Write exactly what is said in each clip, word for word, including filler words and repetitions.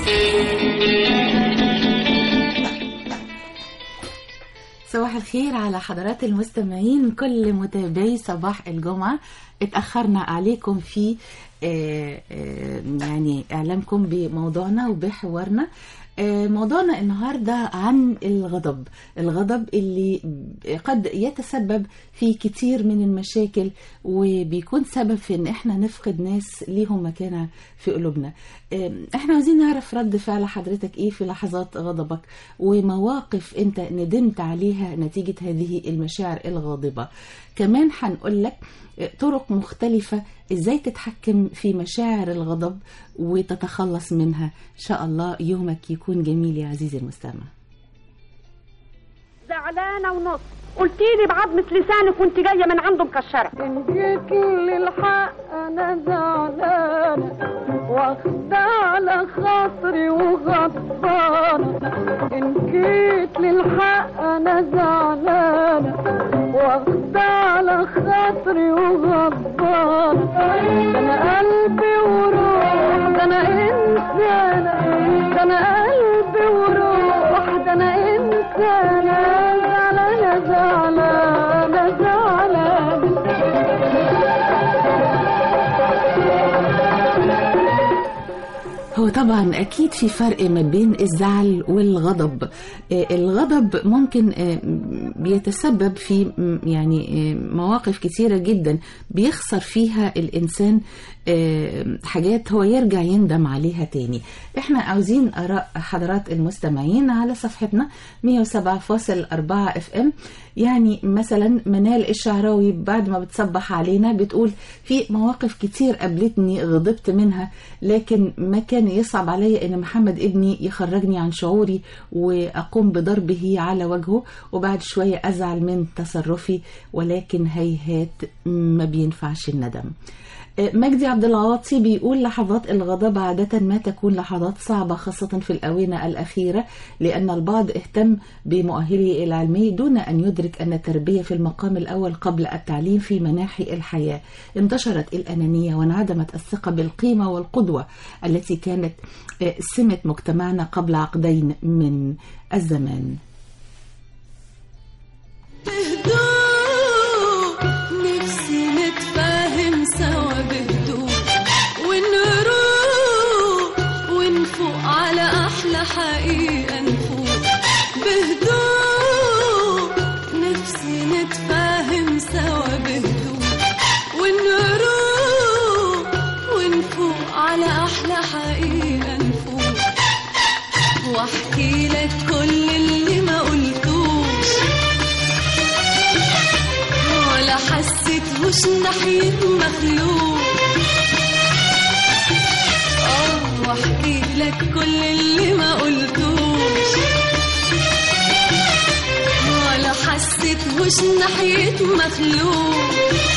صباح الخير على حضرات المستمعين، كل متابعي صباح الجمعة. اتأخرنا عليكم في آه آه يعني إعلامكم بموضوعنا وبحوارنا. آه موضوعنا النهاردة عن الغضب الغضب اللي قد يتسبب في كتير من المشاكل، وبيكون سبب في ان احنا نفقد ناس ليهم مكانة في قلوبنا. آه احنا عايزين نعرف رد فعل حضرتك ايه في لحظات غضبك، ومواقف انت ندمت عليها نتيجة هذه المشاعر الغاضبة. كمان هنقول لك طرق مختلفة ازاي تتحكم في مشاعر الغضب وتتخلص منها. ان شاء الله يومك يكون جميل يا عزيزي المستمع. زعلانة ونص قلتيلي بعضمة لسانك وانت جاية من عنده مكشرة. إن جيت للحق أنا زعلانة واخدة على خاطري وغضبانة. إن جيت للحق أنا زعلانة واخدة على خاطري وغضبانة. ده أنا قلبي وروح، ده أنا إنسانة، ده أنا قلبي وروح، ده أنا إنسانة. زعلانة زعلانة زعلانة. هو طبعا أكيد في فرق ما بين الزعل والغضب. الغضب ممكن بيتسبب في يعني مواقف كتيرة جدا بيخسر فيها الإنسان حاجات هو يرجع يندم عليها تاني. احنا عاوزين آراء حضرات المستمعين على صفحتنا مية وسبعة فاصلة أربعة اف ام. يعني مثلا منال الشعراوي بعد ما بتصبح علينا بتقول في مواقف كتير قابلتني غضبت منها، لكن ما كان يصعب علي ان محمد ابني يخرجني عن شعوري واقوم بضربه على وجهه، وبعد شوية ازعل من تصرفي، ولكن هيهات ما بينفعش الندم. مجدي عبد العاطي بيقول لحظات الغضب عادة ما تكون لحظات صعبة، خاصة في الآونة الأخيرة، لأن البعض اهتم بمؤهله العلمي دون أن يدرك أن التربية في المقام الأول قبل التعليم في مناحي الحياة. انتشرت الأنانية وانعدمت الثقة بالقيمة والقدوة التي كانت سمة مجتمعنا قبل عقدين من الزمان. حقيقة نفوق بهدوء، نفسي نتفاهم سوا بهدوء، ونروق ونفوق على أحلى حقيقة نفوق. واحكي لك كل اللي ما قلتوش ولا حسيتهوش ناحية مخلوق. اه واحكي لك كل اللي ما قلتوش ولا حسيتهوش ناحية مخلوق.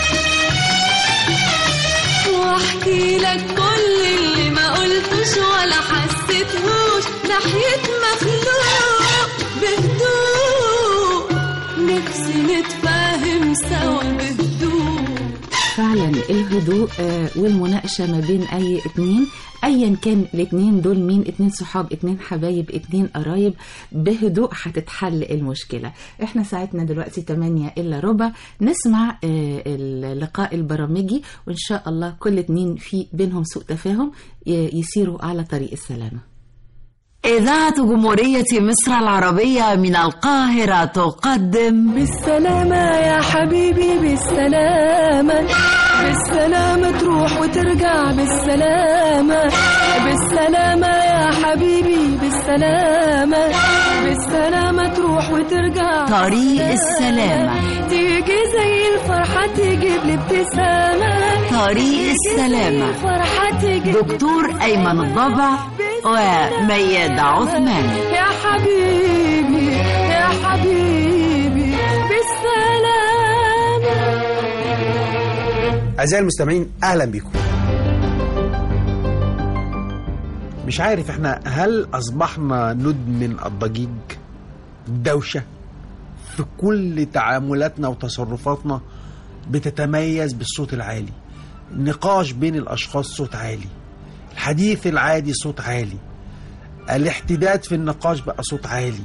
واحكي لك كل اللي ما قلتوش ولا حسيتهوش ناحية مخلوق. بهدوء نفسي نتفاهم سوا بهدوء. فعلا الهدوء والمناقشة ما بين أي اتنين، أيا كان الاتنين دول مين، اتنين صحاب، اتنين حبايب، اتنين قرايب، بهدوء هتتحل المشكلة. احنا ساعتنا دلوقتي تمانية إلا ربع، نسمع اللقاء البرامجي، وإن شاء الله كل اتنين في بينهم سوء تفاهم يسيروا على طريق السلامة. إذاعة جمهورية مصر العربية من القاهرة تقدم بالسلامة يا حبيبي، بالسلامة بالسلامة تروح وترجع بالسلامة، بالسلامة يا حبيبي، بالسلامة بالسلامة تروح وترجع. طريق السلامة تيجي زي الفرحة تجيب لي ابتسامة. طريق السلامة دكتور أيمن الضبع وميادة عثمان. يا حبيبي يا حبيبي بالسلامة. أعزائي المستمعين أهلا بكم. مش عارف احنا هل أصبحنا ندمن الضجيج، الدوشة في كل تعاملاتنا وتصرفاتنا بتتميز بالصوت العالي، النقاش بين الأشخاص صوت عالي، الحديث العادي صوت عالي، الاحتداد في النقاش بقى صوت عالي.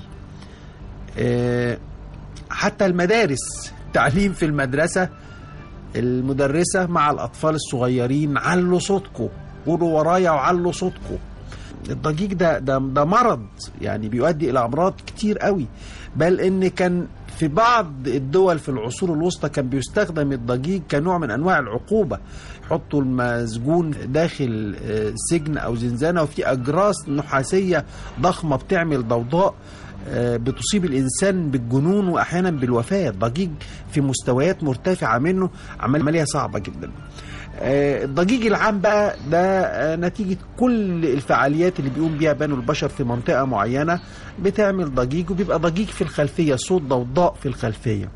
آه، حتى المدارس، تعليم في المدرسة، المدرسة مع الأطفال الصغيرين علوا صوتكم، قولوا ورايا وعلوا صوتكم. الضجيج ده ده ده مرض يعني بيؤدي إلى أمراض كتير قوي، بل إن كان في بعض الدول في العصور الوسطى كان بيستخدم الضجيج كنوع من أنواع العقوبة. يحطوا المسجون داخل سجن أو زنزانة وفي أجراس نحاسية ضخمة بتعمل ضوضاء بتصيب الإنسان بالجنون وأحيانا بالوفاة. الضجيج في مستويات مرتفعة منه عملية صعبة جدا. الضجيج العام بقى ده نتيجة كل الفعاليات اللي بيقوم بيها بنو البشر في منطقة معينة بتعمل ضجيج، وبيبقى ضجيج في الخلفية، صوت ضوضاء في الخلفية.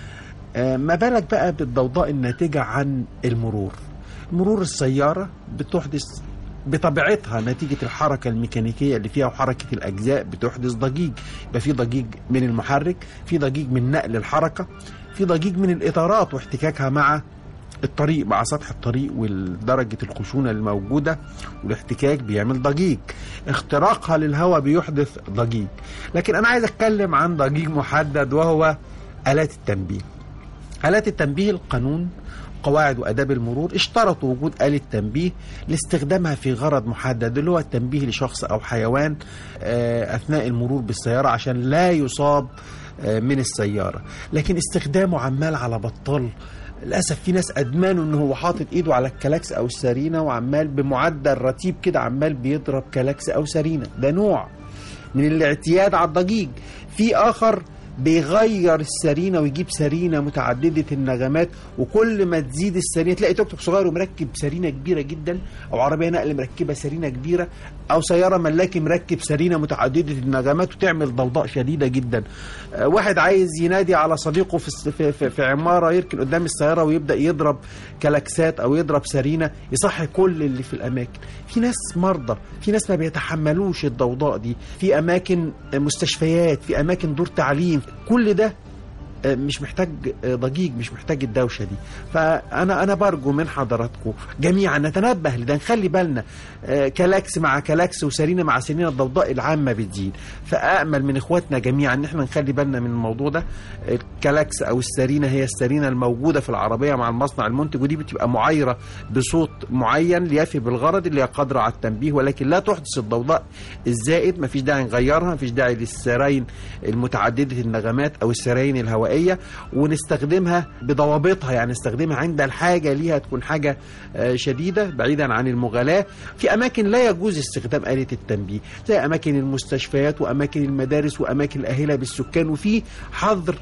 ما بالك بقى بالضوضاء الناتجة عن المرور. مرور السيارة بتحدث بطبيعتها نتيجة الحركة الميكانيكية اللي فيها وحركة الأجزاء بتحدث ضجيج. يبقى في ضجيج من المحرك، في ضجيج من نقل الحركة، في ضجيج من الإطارات واحتكاكها مع الطريق، مع سطح الطريق ودرجة الخشونة الموجودة، والاحتكاك بيعمل ضجيج. اختراقها للهواء بيحدث ضجيج. لكن أنا عايز أتكلم عن ضجيج محدد وهو آلات التنبيه. آلات التنبيه، القانون قواعد وآداب المرور اشترطوا وجود آلة تنبيه لاستخدامها في غرض محدد، اللي هو التنبيه لشخص أو حيوان أثناء المرور بالسيارة عشان لا يصاب من السيارة. لكن استخدامه عمال على بطال. للأسف في ناس أدمانوا إنه هو حاطط إيده على الكلاكس أو السرينة وعمال بمعدل رتيب كده عمال بيضرب كلاكس أو سرينة. ده نوع من الاعتياد على الضجيج. في آخر بيغير السرينة ويجيب سرينة متعددة النغمات، وكل ما تزيد السرينة تلاقي توك توك صغير ومركب سرينة كبيرة جدا، أو عربية نقل مركبة سرينة كبيرة، أو سيارة ملاكي مركب سرينة متعددة النغمات وتعمل ضوضاء شديدة جدا. واحد عايز ينادي على صديقه في, في, في, في عمارة يركن قدام السيارة ويبدأ يضرب كلاكسات أو يضرب سرينة يصحي كل اللي في الأماكن. في ناس مرضى، في ناس ما بيتحملوش الضوضاء دي، في أماكن مستشفيات، في أماكن دور تعليم. كل ده مش محتاج ضجيج، مش محتاج الدوشة دي. فأنا أنا برجو من حضراتكم جميعا نتنبه لده، نخلي بالنا. كلاكس مع كلاكس وسرينة مع سرينة الضوضاء العامة بتزيد. فأأمل من إخواتنا جميعا إن احنا نخلي بالنا من الموضوع ده. الكلاكس أو السرينة هي السرينة الموجودة في العربية مع المصنع المنتج، ودي بتبقى معايرة بصوت معين ليفي بالغرض اللي هي قادرة على التنبيه، ولكن لا تحدث الضوضاء الزائد. مفيش داعي نغيرها، مفيش داعي للسراين المتعددة النغمات أو السراين الهوائية، ونستخدمها بضوابطها. يعني نستخدمها عند الحاجة ليها، تكون حاجة شديدة بعيدا عن المغالاة. في أماكن لا يجوز استخدام آلة التنبيه زي أماكن المستشفيات وأماكن المدارس وأماكن الأهلة بالسكان، وفي حظر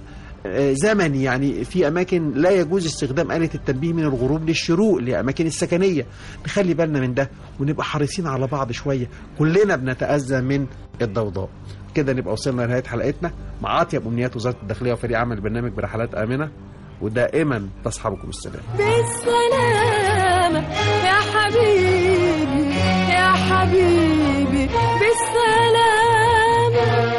زمني. يعني في أماكن لا يجوز استخدام آلة التنبيه من الغروب للشروق لأماكن السكنية. نخلي بالنا من ده ونبقى حريصين على بعض شوية. كلنا بنتأذى من الضوضاء. كده نبقى وصلنا لنهاية حلقتنا مع أطيب أمنيات وزارة الداخلية وفريق عمل البرنامج برحلات آمنة، ودائما تصحبكم السلام. بالسلامة يا حبيبي يا حبيبي بالسلامة.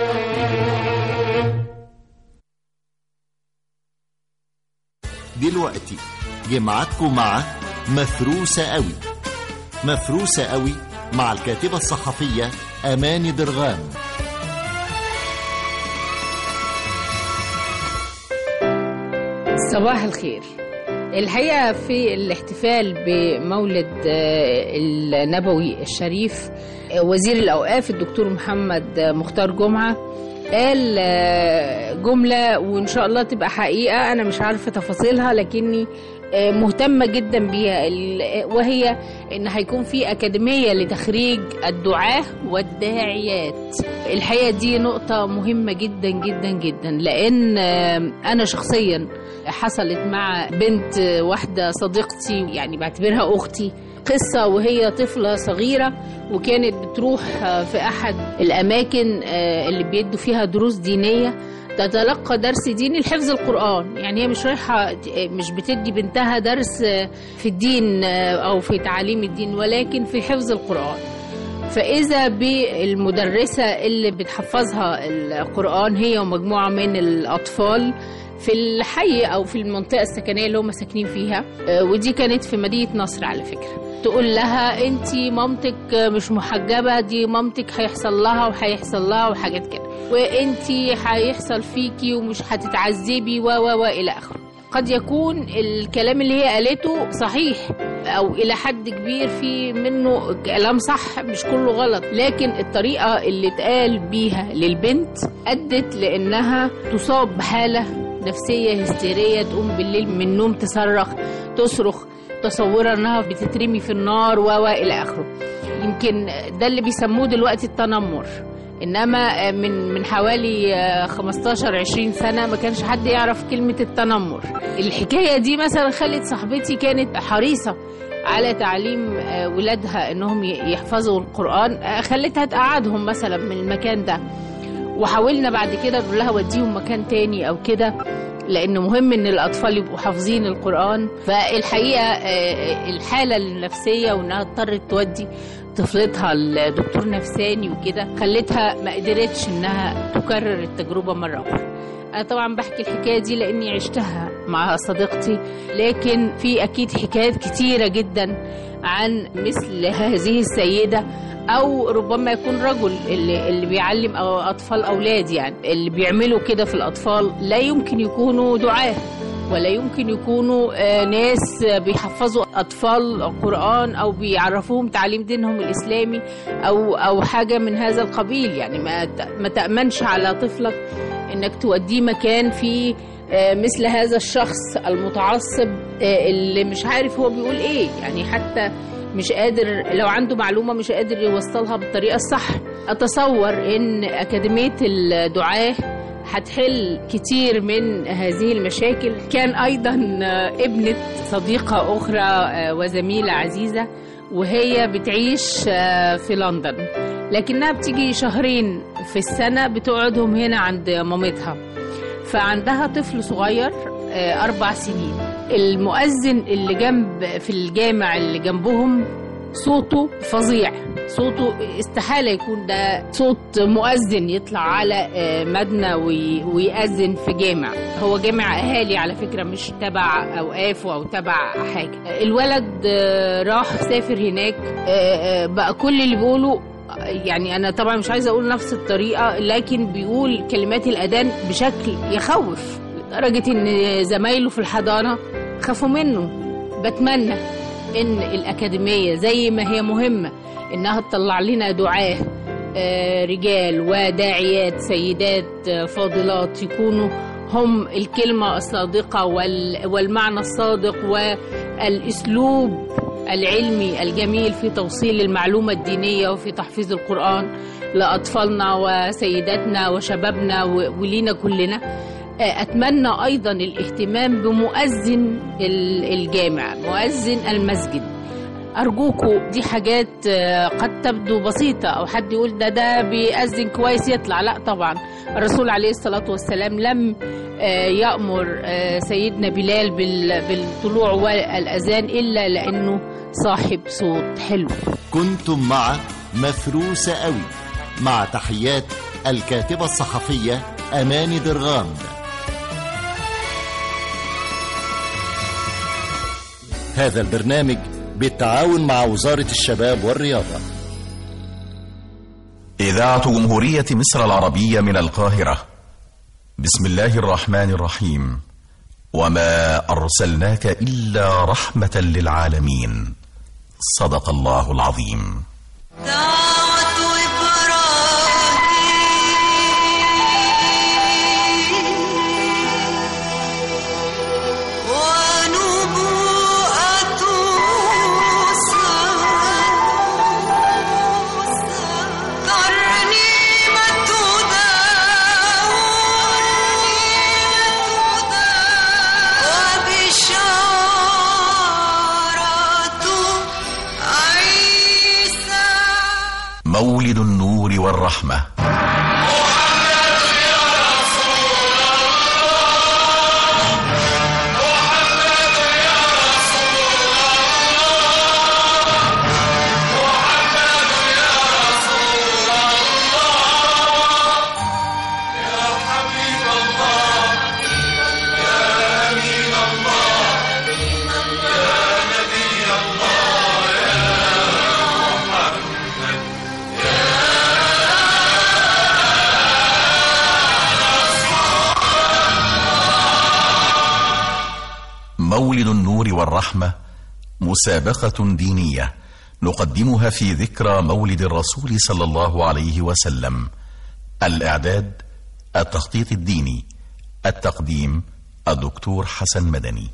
دلوقتي جمعتكم مع مفروسة قوي. مفروسة قوي مع الكاتبة الصحفية أماني درغام. صباح الخير. الحقيقة في الاحتفال بمولد النبوي الشريف، وزير الأوقاف الدكتور محمد مختار جمعة قال جملة وإن شاء الله تبقى حقيقة، أنا مش عارفة تفاصيلها لكني مهتمة جدا بيها، وهي إن هيكون في أكاديمية لتخريج الدعاة والداعيات. الحقيقة دي نقطة مهمة جدا جدا جدا، لأن أنا شخصيا حصلت مع بنت واحدة صديقتي، يعني بعتبرها أختي، قصة وهي طفلة صغيرة وكانت بتروح في أحد الأماكن اللي بيدوا فيها دروس دينية تتلقى درس ديني لحفظ القرآن. يعني هي مش رايحة، مش بتدي بنتها درس في الدين أو في تعاليم الدين، ولكن في حفظ القرآن. فإذا بالمدرسة اللي بتحفظها القرآن هي ومجموعة من الأطفال في الحي أو في المنطقة السكنية اللي هم ساكنين فيها، ودي كانت في مدينة نصر على فكرة. تقول لها انت مامتك مش محجبة، دي مامتك هيحصل لها وهيحصل لها وحاجات كده، وانت هيحصل فيكي ومش هتتعذبي و و و الى اخره. قد يكون الكلام اللي هي قالته صحيح او الى حد كبير في منه كلام صح، مش كله غلط، لكن الطريقة اللي اتقال بيها للبنت ادت لانها تصاب بحالة نفسية هستيرية، تقوم بالليل من النوم تصرخ تصرخ تصورها انها بتترمي في النار و الى اخره. يمكن ده اللي بيسموه دلوقتي التنمر، انما من من حوالي خمستاشر عشرين سنه ما كانش حد يعرف كلمه التنمر. الحكايه دي مثلا خلت صاحبتي كانت حريصه على تعليم ولادها انهم يحفظوا القران، خلتها تقعدهم مثلا من المكان ده، وحاولنا بعد كده نقول لها وديهم مكان تاني او كده، لأنه مهم إن الأطفال يبقوا حافظين القرآن. فالحقيقة الحالة النفسية وإنها اضطرت تودي طفلتها لدكتور نفساني وكده خلتها ما قدرتش إنها تكرر التجربة مرة أخرى. أنا طبعا بحكي الحكاية دي لأني عشتها مع صديقتي، لكن في أكيد حكايات كتيرة جدا عن مثل هذه السيدة، أو ربما يكون رجل اللي, اللي بيعلم أو أطفال أولاد، يعني اللي بيعملوا كده في الأطفال لا يمكن يكونوا دعاة ولا يمكن يكونوا ناس بيحفظوا أطفال قرآن أو بيعرفوهم تعليم دينهم الإسلامي أو أو حاجة من هذا القبيل. يعني ما ما تأمنش على طفلك إنك توديه مكان فيه مثل هذا الشخص المتعصب اللي مش عارف هو بيقول إيه، يعني حتى مش قادر لو عنده معلومة مش قادر يوصلها بالطريقة الصح. أتصور إن أكاديمية الدعاة هتحل كتير من هذه المشاكل. كان أيضا ابنة صديقة أخرى وزميلة عزيزة، وهي بتعيش في لندن، لكنها بتيجي شهرين في السنة بتقعدهم هنا عند مامتها، فعندها طفل صغير أربع سنين. المؤذن اللي جنب في الجامع اللي جنبهم صوته فظيع، صوته استحالة يكون ده صوت مؤذن يطلع على مدنة ويأذن في جامع. هو جامع أهالي على فكرة، مش تبع أوقاف أو تبع حاجة. الولد راح سافر هناك، بقى كل اللي بيقوله، يعني أنا طبعا مش عايزة أقول نفس الطريقة، لكن بيقول كلمات الأذان بشكل يخوف لدرجة إن زمايله في الحضانة خافوا منه. بتمنى إن الأكاديمية زي ما هي مهمة إنها تطلع لنا دعاة رجال وداعيات سيدات فاضلات يكونوا هم الكلمة الصادقة والمعنى الصادق والأسلوب العلمي الجميل في توصيل المعلومة الدينية وفي تحفيظ القرآن لأطفالنا وسيداتنا وشبابنا ولينا كلنا. أتمنى أيضا الاهتمام بمؤذن الجامع، مؤذن المسجد. أرجوكوا، دي حاجات قد تبدو بسيطة أو حد يقول ده ده بيأذن كويس يطلع، لا طبعا. الرسول عليه الصلاة والسلام لم يأمر سيدنا بلال بالطلوع والأذان إلا لأنه صاحب صوت حلو. كنتم مع مفروسة قوي، مع تحيات الكاتبة الصحفية أماني درغام. هذا البرنامج بالتعاون مع وزارة الشباب والرياضة. إذاعة جمهورية مصر العربية من القاهرة. بسم الله الرحمن الرحيم. وما أرسلناك إلا رحمة للعالمين. صدق الله العظيم. مولد النور والرحمة. مولد النور والرحمة مسابقة دينية نقدمها في ذكرى مولد الرسول صلى الله عليه وسلم. الإعداد التخطيط الديني، التقديم الدكتور حسن مدني.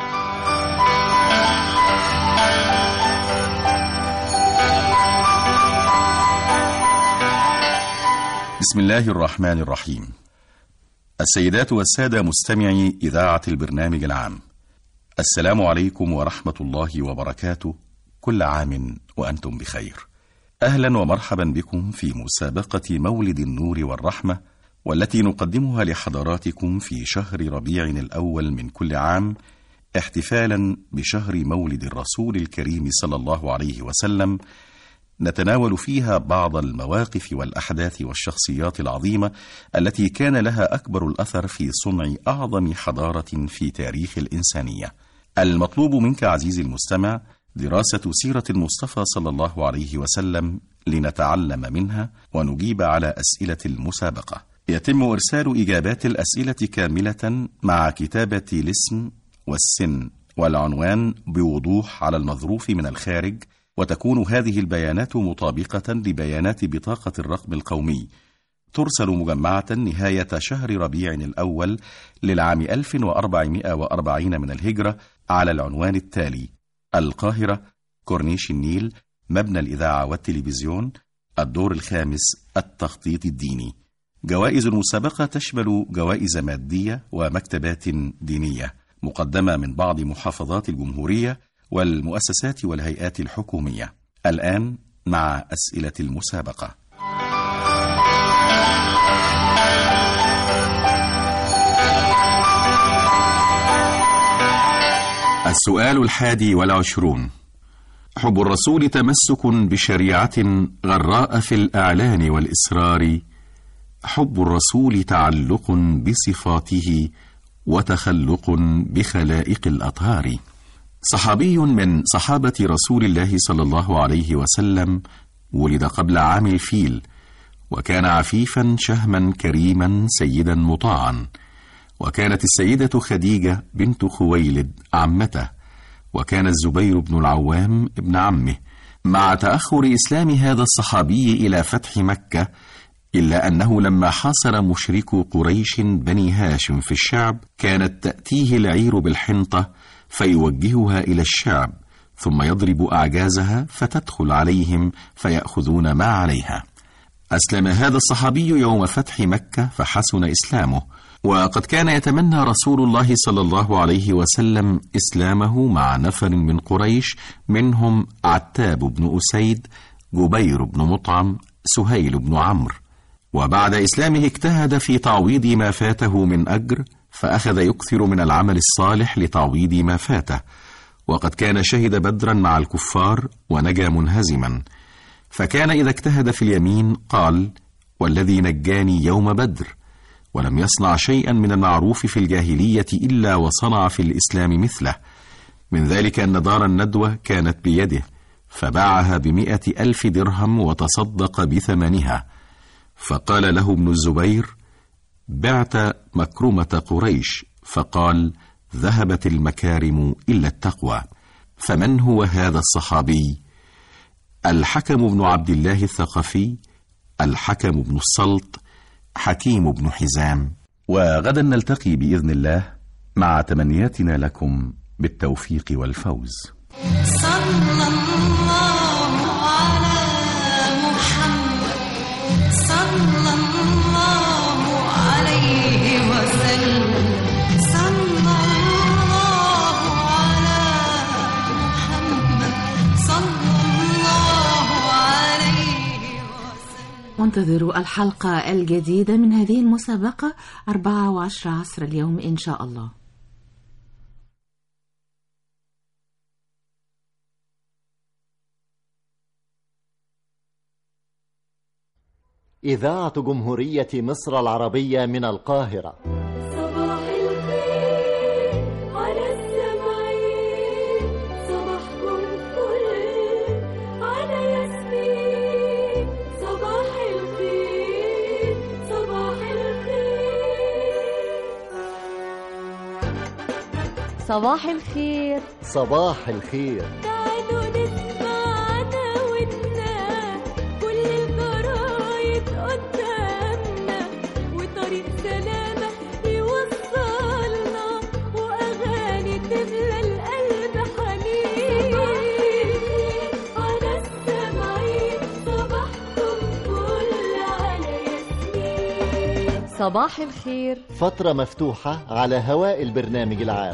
بسم الله الرحمن الرحيم. السيدات والسادة مستمعي إذاعة البرنامج العام، السلام عليكم ورحمة الله وبركاته، كل عام وأنتم بخير. أهلا ومرحبا بكم في مسابقة مولد النور والرحمة، والتي نقدمها لحضراتكم في شهر ربيع الأول من كل عام، احتفالا بشهر مولد الرسول الكريم صلى الله عليه وسلم، نتناول فيها بعض المواقف والأحداث والشخصيات العظيمة التي كان لها أكبر الأثر في صنع أعظم حضارة في تاريخ الإنسانية. المطلوب منك عزيزي المستمع دراسة سيرة المصطفى صلى الله عليه وسلم لنتعلم منها ونجيب على أسئلة المسابقة. يتم إرسال إجابات الأسئلة كاملة مع كتابة الاسم والسن والعنوان بوضوح على المظروف من الخارج، وتكون هذه البيانات مطابقة لبيانات بطاقة الرقم القومي. ترسل مجمعة نهاية شهر ربيع الأول للعام ألف وأربعمائة وأربعين من الهجرة على العنوان التالي: القاهرة، كورنيش النيل، مبنى الإذاعة والتلفزيون، الدور الخامس، التخطيط الديني. جوائز المسابقة تشمل جوائز مادية ومكتبات دينية مقدمة من بعض محافظات الجمهورية والمؤسسات والهيئات الحكومية. الآن مع أسئلة المسابقة. السؤال الحادي والعشرون: حب الرسول تمسك بشريعة غراء في الأعلان والإسرار، حب الرسول تعلق بصفاته وتخلق بخلائق الأطهار. صحابي من صحابة رسول الله صلى الله عليه وسلم ولد قبل عام الفيل، وكان عفيفا شهما كريما سيدا مطاعا، وكانت السيدة خديجة بنت خويلد عمته، وكان الزبير بن العوام ابن عمه. مع تأخر إسلام هذا الصحابي إلى فتح مكة، إلا أنه لما حاصر مشركو قريش بني هاشم في الشعب، كانت تأتيه العير بالحنطة فيوجهها إلى الشعب، ثم يضرب أعجازها فتدخل عليهم فيأخذون ما عليها. أسلم هذا الصحابي يوم فتح مكة فحسن إسلامه، وقد كان يتمنى رسول الله صلى الله عليه وسلم إسلامه مع نفر من قريش، منهم عتاب بن أسيد، جبير بن مطعم، سهيل بن عمرو. وبعد إسلامه اجتهد في تعويض ما فاته من أجر، فأخذ يكثر من العمل الصالح لتعويض ما فاته، وقد كان شهد بدرا مع الكفار ونجا منهزما، فكان إذا اجتهد في اليمين قال: والذي نجاني يوم بدر، ولم يصنع شيئا من المعروف في الجاهلية إلا وصنع في الإسلام مثله. من ذلك أن دار الندوة كانت بيده، فباعها بمئة ألف درهم وتصدق بثمنها. فقال له ابن الزبير: بعت مكرمة قريش، فقال: ذهبت المكارم إلا التقوى. فمن هو هذا الصحابي؟ الحكم بن عبد الله الثقفي، الحكم بن السلط، حكيم بن حزام. وغدا نلتقي بإذن الله مع تمنياتنا لكم بالتوفيق والفوز. صلى الله على محمد صلى الله عليه وسلم، صلى الله على محمد صلى الله عليه وسلم. وانتظروا الحلقة الجديدة من هذه المسابقة أربعة وعشرة عصر اليوم إن شاء الله. إذاعة جمهورية مصر العربية من القاهرة. صباح الخير على السمعين، صباحكم فل على ياسمين، صباح الخير صباح الخير. صباح الخير صباح الخير تعالوا نسمعنا ونا كل الجرايد قدامنا وطريق سلامة يوصلنا وأغاني تملى القلب حنين على السمعين صباحكم فل على ياسمين صباح الخير فترة مفتوحة على هواء البرنامج العام.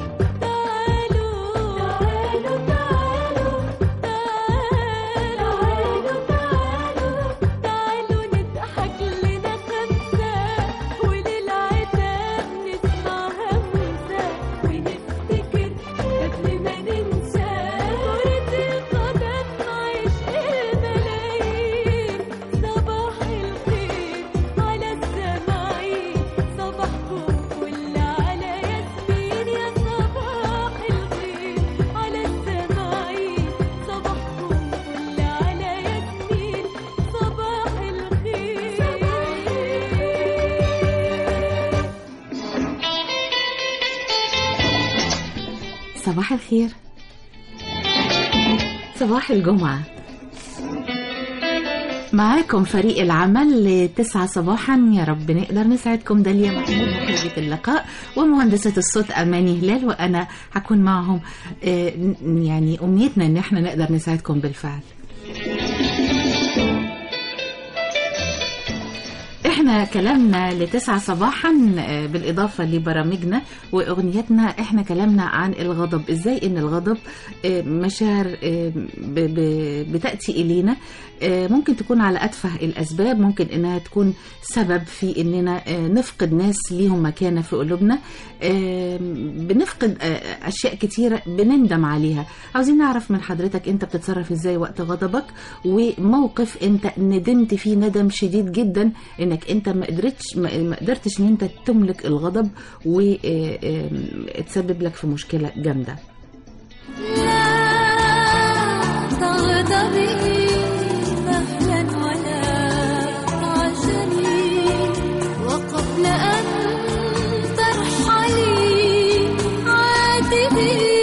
صباح الخير صباح الجمعة معاكم فريق العمل لتسعة صباحا. يا رب نقدر نسعدكم. داليا محمود مخرجة اللقاء ومهندسة الصوت أماني هلال، وأنا هكون معهم. يعني أمنيتنا أن احنا نقدر نسعدكم بالفعل. احنا كلامنا لتسعة صباحا بالإضافة لبرامجنا وأغنيتنا، احنا كلامنا عن الغضب، ازاي ان الغضب مشاعر بتأتي إلينا، ممكن تكون على أتفه الأسباب، ممكن انها تكون سبب في اننا نفقد ناس ليهم مكانة في قلوبنا، بنفقد أشياء كتيرة بنندم عليها. عاوزين نعرف من حضرتك انت بتتصرف ازاي وقت غضبك، وموقف انت ندمت فيه ندم شديد جدا انك انت ما قدرتش ما قدرتش ان انت تملك الغضب وتسبب لك في مشكلة جامدة. لا تغضبي مهلا ولا تعجلي وقبل أن ترحلي عاتبي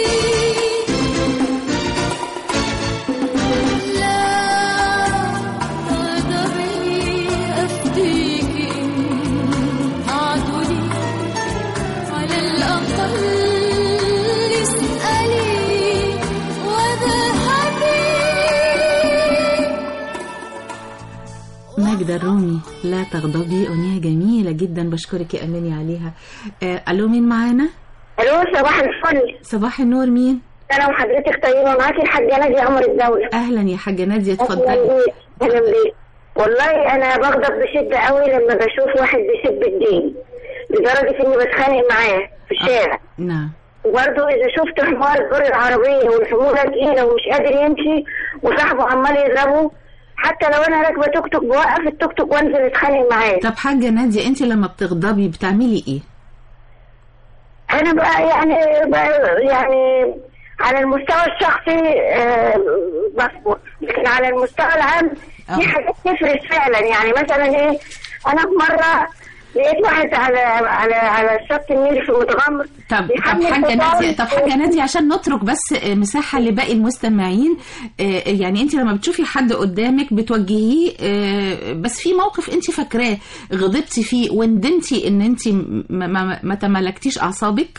ماجدة الرومي لا تغضبي، أغنية جميلة جدا بشكرك يا أماني عليها. آه، ألو مين معانا؟ ألو صباح الفل. صباح النور، مين؟ أنا وحضرتك طيبة، معاكي الحاجة نادية عمر الدولة. أهلا يا حاجة نادية، اتفضلي. أهلا بيك. والله أنا بغضب بشدة قوي لما بشوف واحد بيسب الدين لدرجة إني بتخانق معاه في الشارع. آه. نعم. وبرضه إذا شفت حمار جر العربية والحمولة تقيلة ومش قادر يمشي وصاحبه عمال يضربه، حتى لو انا راكبه توك توك بوقف التوك توك وانزل اتخانق معاه. طب حاجه ناديه، انت لما بتغضبي بتعملي ايه؟ انا بقى يعني بقى يعني على المستوى الشخصي أه بصبر، لكن على المستوى العام في حاجات تفرق فعلا. يعني مثلا ايه، انا في مره لقيت واحد على على على شط النيل في متغمر. طب طب حاجه ناديه طب حاجه ناديه عشان نترك بس مساحه لباقي المستمعين. يعني انت لما بتشوفي حد قدامك بتوجهيه، بس في موقف انت فاكراه غضبتي فيه وندمتي ان انت ما, ما, ما تملكتيش اعصابك؟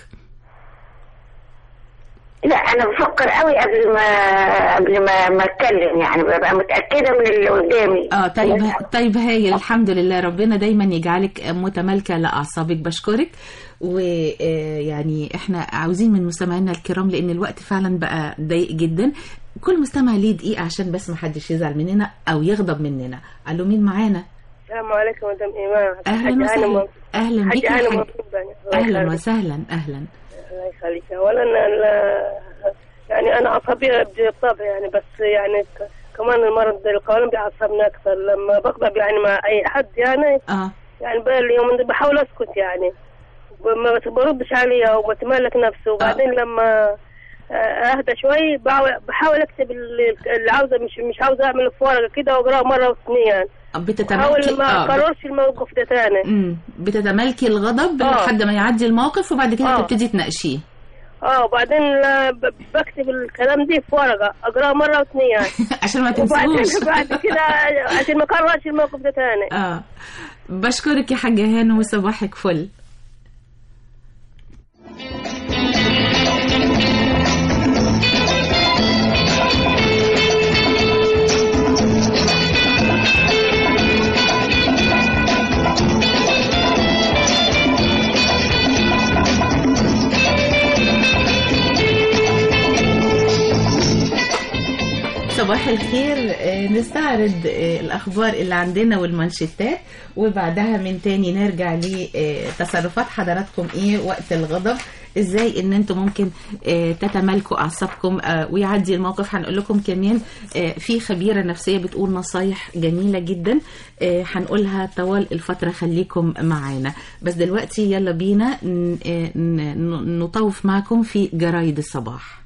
لا انا بفكر قوي قبل ما قبل ما ما اتكلم، يعني ببقى متاكده من اللي قدامي. اه طيب طيب هايل، الحمد لله، ربنا دايما يجعلك متمالكه لاعصابك. بشكرك. ويعني احنا عاوزين من مستمعينا الكرام، لان الوقت فعلا بقى ضيق جدا، كل مستمع ليه دقيقه عشان بس ما حدش يزعل مننا او يغضب مننا. الو مين معانا؟ السلام عليكم مدام ايمان. اهلا وسهلا. اهلا بك يا حاج. اهلا وسهلا. اهلا. الله يخليك. اولا يعني انا عصبيه بالطبع يعني، بس يعني كمان المرض القولون بيعصبني اكثر لما بغضب يعني مع اي حد يعني. اه يعني باليوم بحاول اسكت يعني، ما بردش عليها وبتملك نفسي، وبعدين آه. لما اهدى شوي بحاول اكتب اللي عاوزه، مش مش عاوزه اعمل في ورقه كده واقراه مره واثنين. بتتمالكي ما اكررش آه. الموقف ده ثاني. امم بتتمالكي الغضب آه. لحد ما يعدي الموقف وبعد كده آه. تبتدي تناقشيه. اه وبعدين لا، ب- بكتب الكلام دي في ورقه اقراه مره واثنين يعني عشان ما وبعدين تنسوش. بعد كده عشان ما اكررش الموقف ده تاني. اه بشكرك يا حاجة هانو وصباحك فل. صباح الخير. آه، نستعرض آه، الأخبار اللي عندنا والمانشيتات، وبعدها من تاني نرجع لتصرفات حضراتكم إيه وقت الغضب، إزاي إن أنتم ممكن آه، تتمالكوا أعصابكم آه، ويعدي الموقف. هنقول لكم كمان آه، في خبيرة نفسية بتقول نصايح جميلة جدا آه، هنقولها طوال الفترة، خليكم معانا. بس دلوقتي يلا بينا ن- آه، ن- نطوف معكم في جرايد الصباح.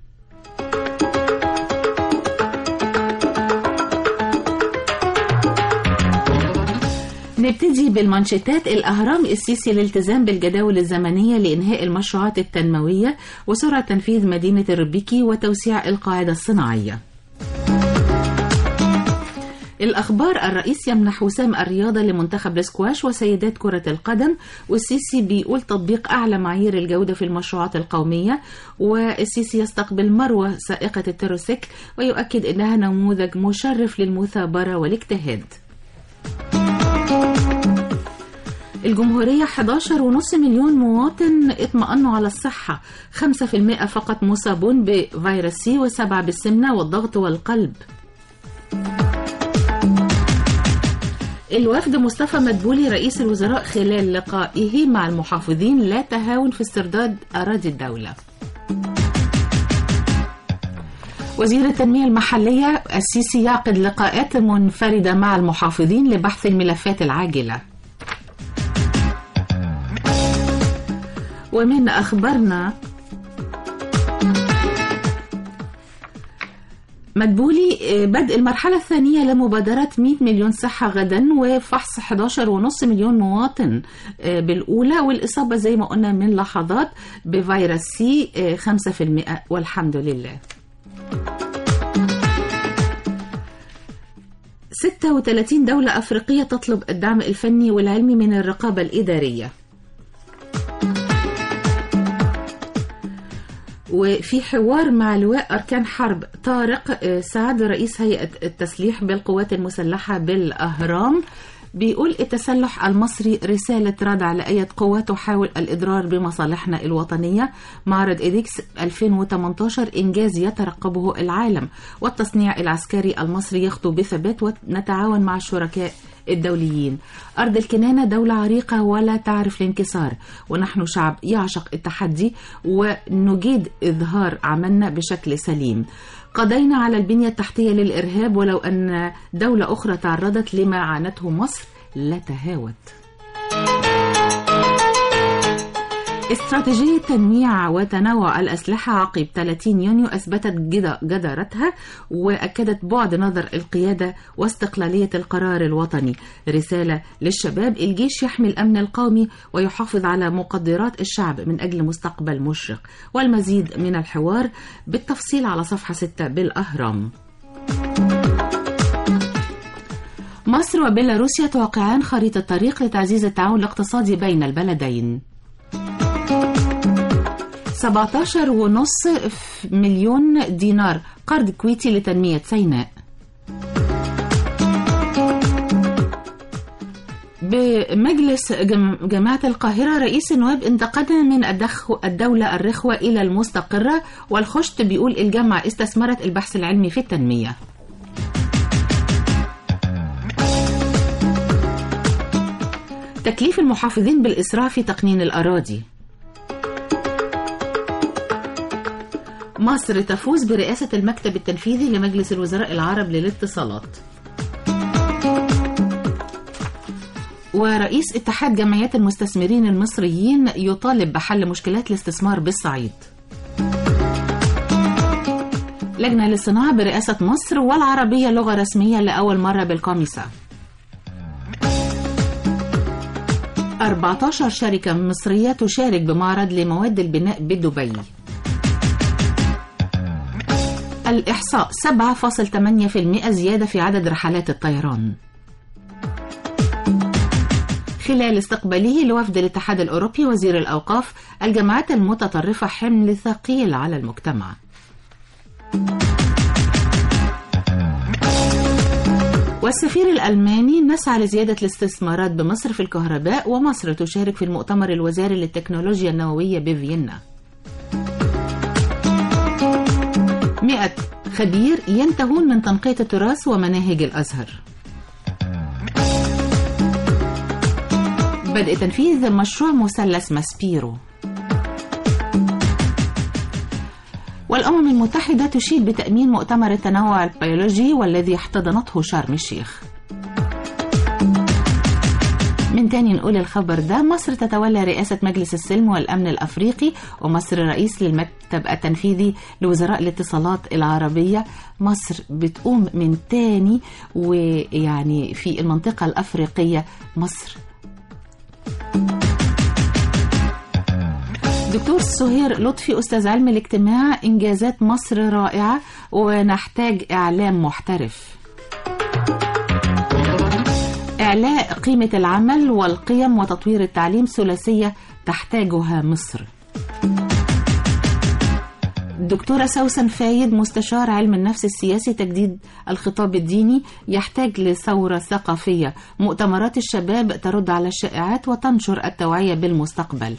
نبتدي بالمانشيتات. الأهرام: السيسي الالتزام بالجداول الزمنية لإنهاء المشروعات التنموية وسرعة تنفيذ مدينة الربيكي وتوسيع القاعدة الصناعية. الأخبار: الرئيس يمنح وسام الرياضة لمنتخب السكواش وسيدات كرة القدم، والسيسي بيقول تطبيق أعلى معايير الجودة في المشروعات القومية، والسيسي يستقبل مروة سائقة التروسيكل ويؤكد أنها نموذج مشرف للمثابرة والاجتهاد. الجمهورية: أحد عشر فاصلة خمسة مليون مواطن اطمأنوا على الصحة، خمسة بالمئة فقط مصابون بفيروس سي وسبعة بالسمنة والضغط والقلب. الوفد: مصطفى مدبولي رئيس الوزراء خلال لقائه مع المحافظين لا تهاون في استرداد أراضي الدولة. وزير التنمية المحلية: السيسي يعقد لقاءات منفردة مع المحافظين لبحث الملفات العاجلة. ومن أخبارنا: مدبولي بدء المرحلة الثانية لمبادرة مئة مليون صحة غدا وفحص أحد عشر فاصلة خمسة مليون مواطن بالأولى، والإصابة زي ما قلنا من لحظات بفيروس سي خمسة بالمئة والحمد لله. ستة وثلاثين دولة أفريقية تطلب الدعم الفني والعلمي من الرقابة الإدارية. وفي حوار مع لواء أركان حرب طارق سعد رئيس هيئة التسليح بالقوات المسلحة بالأهرام، بيقول التسلح المصري رسالة ردع لأي قوة تحاول الإضرار بمصالحنا الوطنية. معرض إيدكس ألفين وثمانية عشر إنجاز يترقبه العالم، والتصنيع العسكري المصري يخطو بثبات ونتعاون مع الشركاء الدوليين. أرض الكنانة دولة عريقة ولا تعرف الانكسار، ونحن شعب يعشق التحدي ونجيد إظهار عملنا بشكل سليم. قضينا على البنية التحتية للإرهاب، ولو أن دولة أخرى تعرضت لما عانته مصر لتهاوت. استراتيجية تنويع وتنوع الأسلحة عقب ثلاثين يونيو أثبتت جدارتها، وأكدت بعد نظر القيادة واستقلالية القرار الوطني. رسالة للشباب: الجيش يحمي الأمن القومي ويحافظ على مقدرات الشعب من أجل مستقبل مشرق. والمزيد من الحوار بالتفصيل على صفحة ستة بالأهرام. مصر وبيلاروسيا توقعان خريطة طريق لتعزيز التعاون الاقتصادي بين البلدين. سبعة عشر فاصلة خمسة مليون دينار قرض كويتي لتنمية سيناء. بمجلس جامعة القاهرة رئيس النواب انتقدنا من الدولة الرخوة إلى المستقرة، والخشت بيقول الجامعة استثمرت البحث العلمي في التنمية. تكليف المحافظين بالإسراع في تقنين الأراضي. مصر تفوز برئاسة المكتب التنفيذي لمجلس الوزراء العرب للاتصالات. ورئيس اتحاد جمعيات المستثمرين المصريين يطالب بحل مشكلات الاستثمار بالصعيد. لجنة للصناعة برئاسة مصر والعربية لغة رسمية لأول مرة بالكوميسا. أربعة عشر شركة مصرية تشارك بمعرض لمواد البناء بدبي. الإحصاء سبعة فاصلة ثمانية بالمئة زيادة في عدد رحلات الطيران. خلال استقباله لوفد الاتحاد الأوروبي وزير الأوقاف، الجماعات المتطرفة حمل ثقيل على المجتمع. والسفير الألماني نسعى لزيادة الاستثمارات بمصر في الكهرباء، ومصر تشارك في المؤتمر الوزاري للتكنولوجيا النووية بفيينا. مئة خبير ينتهون من تنقية التراث ومناهج الأزهر. بدء تنفيذ مشروع مثلث ماسبيرو. والأمم المتحدة تشيد بتأمين مؤتمر التنوع البيولوجي والذي احتضنته شرم الشيخ. من تاني نقول الخبر ده: مصر تتولى رئاسة مجلس السلم والأمن الأفريقي، ومصر رئيس للمكتب التنفيذي لوزراء الاتصالات العربية. مصر بتقوم من تاني ويعني في المنطقة الأفريقية. مصر دكتور سهير لطفي أستاذ علم الاجتماع: إنجازات مصر رائعة ونحتاج إعلام محترف. إعلاء قيمة العمل والقيم وتطوير التعليم ثلاثية تحتاجها مصر. الدكتورة سوسن فايد مستشار علم النفس السياسي: تجديد الخطاب الديني يحتاج لثورة ثقافية. مؤتمرات الشباب ترد على الشائعات وتنشر التوعية بالمستقبل.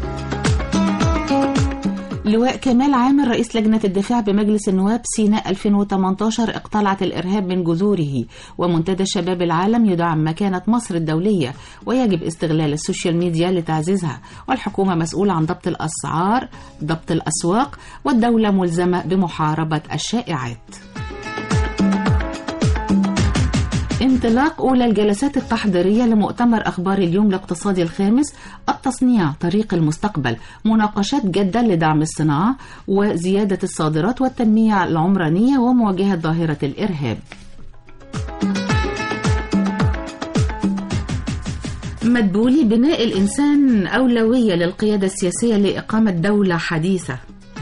لواء كمال عامر رئيس لجنة الدفاع بمجلس النواب: سيناء ألفين وثمانية عشر اقتلعت الإرهاب من جذوره، ومنتدى شباب العالم يدعم مكانة مصر الدولية، ويجب استغلال السوشيال ميديا لتعزيزها، والحكومة مسؤولة عن ضبط الأسعار ضبط الأسواق، والدولة ملزمة بمحاربة الشائعات. انطلاق أولى الجلسات التحضيرية لمؤتمر أخبار اليوم الاقتصادي الخامس: التصنيع طريق المستقبل، مناقشات جادة لدعم الصناعة وزيادة الصادرات والتنمية العمرانية ومواجهة ظاهرة الإرهاب. مدبولي: بناء الإنسان أولوية للقيادة السياسية لإقامة دولة حديثة.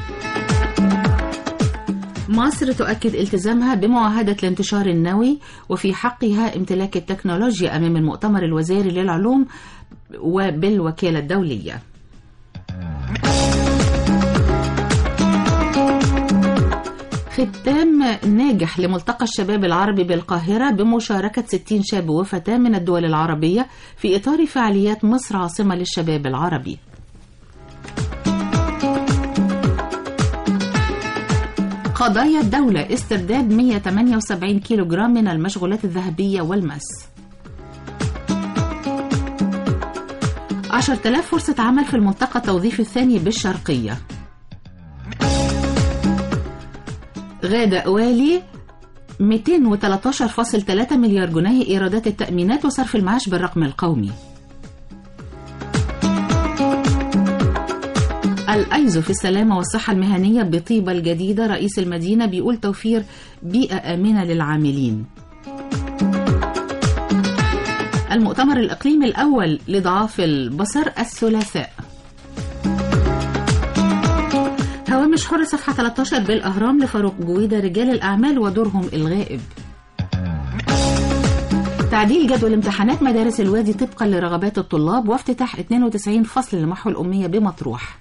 مصر تؤكد التزامها بمعاهدة الانتشار النووي وفي حقها امتلاك التكنولوجيا أمام المؤتمر الوزاري للعلوم وبالوكالة الدولية. ختام ناجح لملتقى الشباب العربي بالقاهرة بمشاركة ستين شاب وفتاة من الدول العربية في إطار فعاليات مصر عاصمة للشباب العربي. قضايا الدولة: استرداد مئة وثمانية وسبعين كيلو جرام من المشغولات الذهبية والمس. عشرة آلاف فرصة عمل في المنطقة التوظيف الثاني بالشرقية. غادة والي: مئتين وثلاثة عشر فاصلة ثلاثة مليار جنيه إيرادات التأمينات وصرف المعاش بالرقم القومي. الأيزو في السلامة والصحة المهنية بطيبة الجديدة، رئيس المدينة بيقول توفير بيئة آمنة للعاملين. المؤتمر الإقليمي الأول لضعاف البصر الثلاثاء. هوامش حر صفحة ثلاثة عشر بالأهرام لفاروق جويدة: رجال الأعمال ودورهم الغائب. تعديل جدول امتحانات مدارس الوادي طبقا لرغبات الطلاب، وافتتاح اثنين وتسعين فصل لمحو الأمية بمطروح.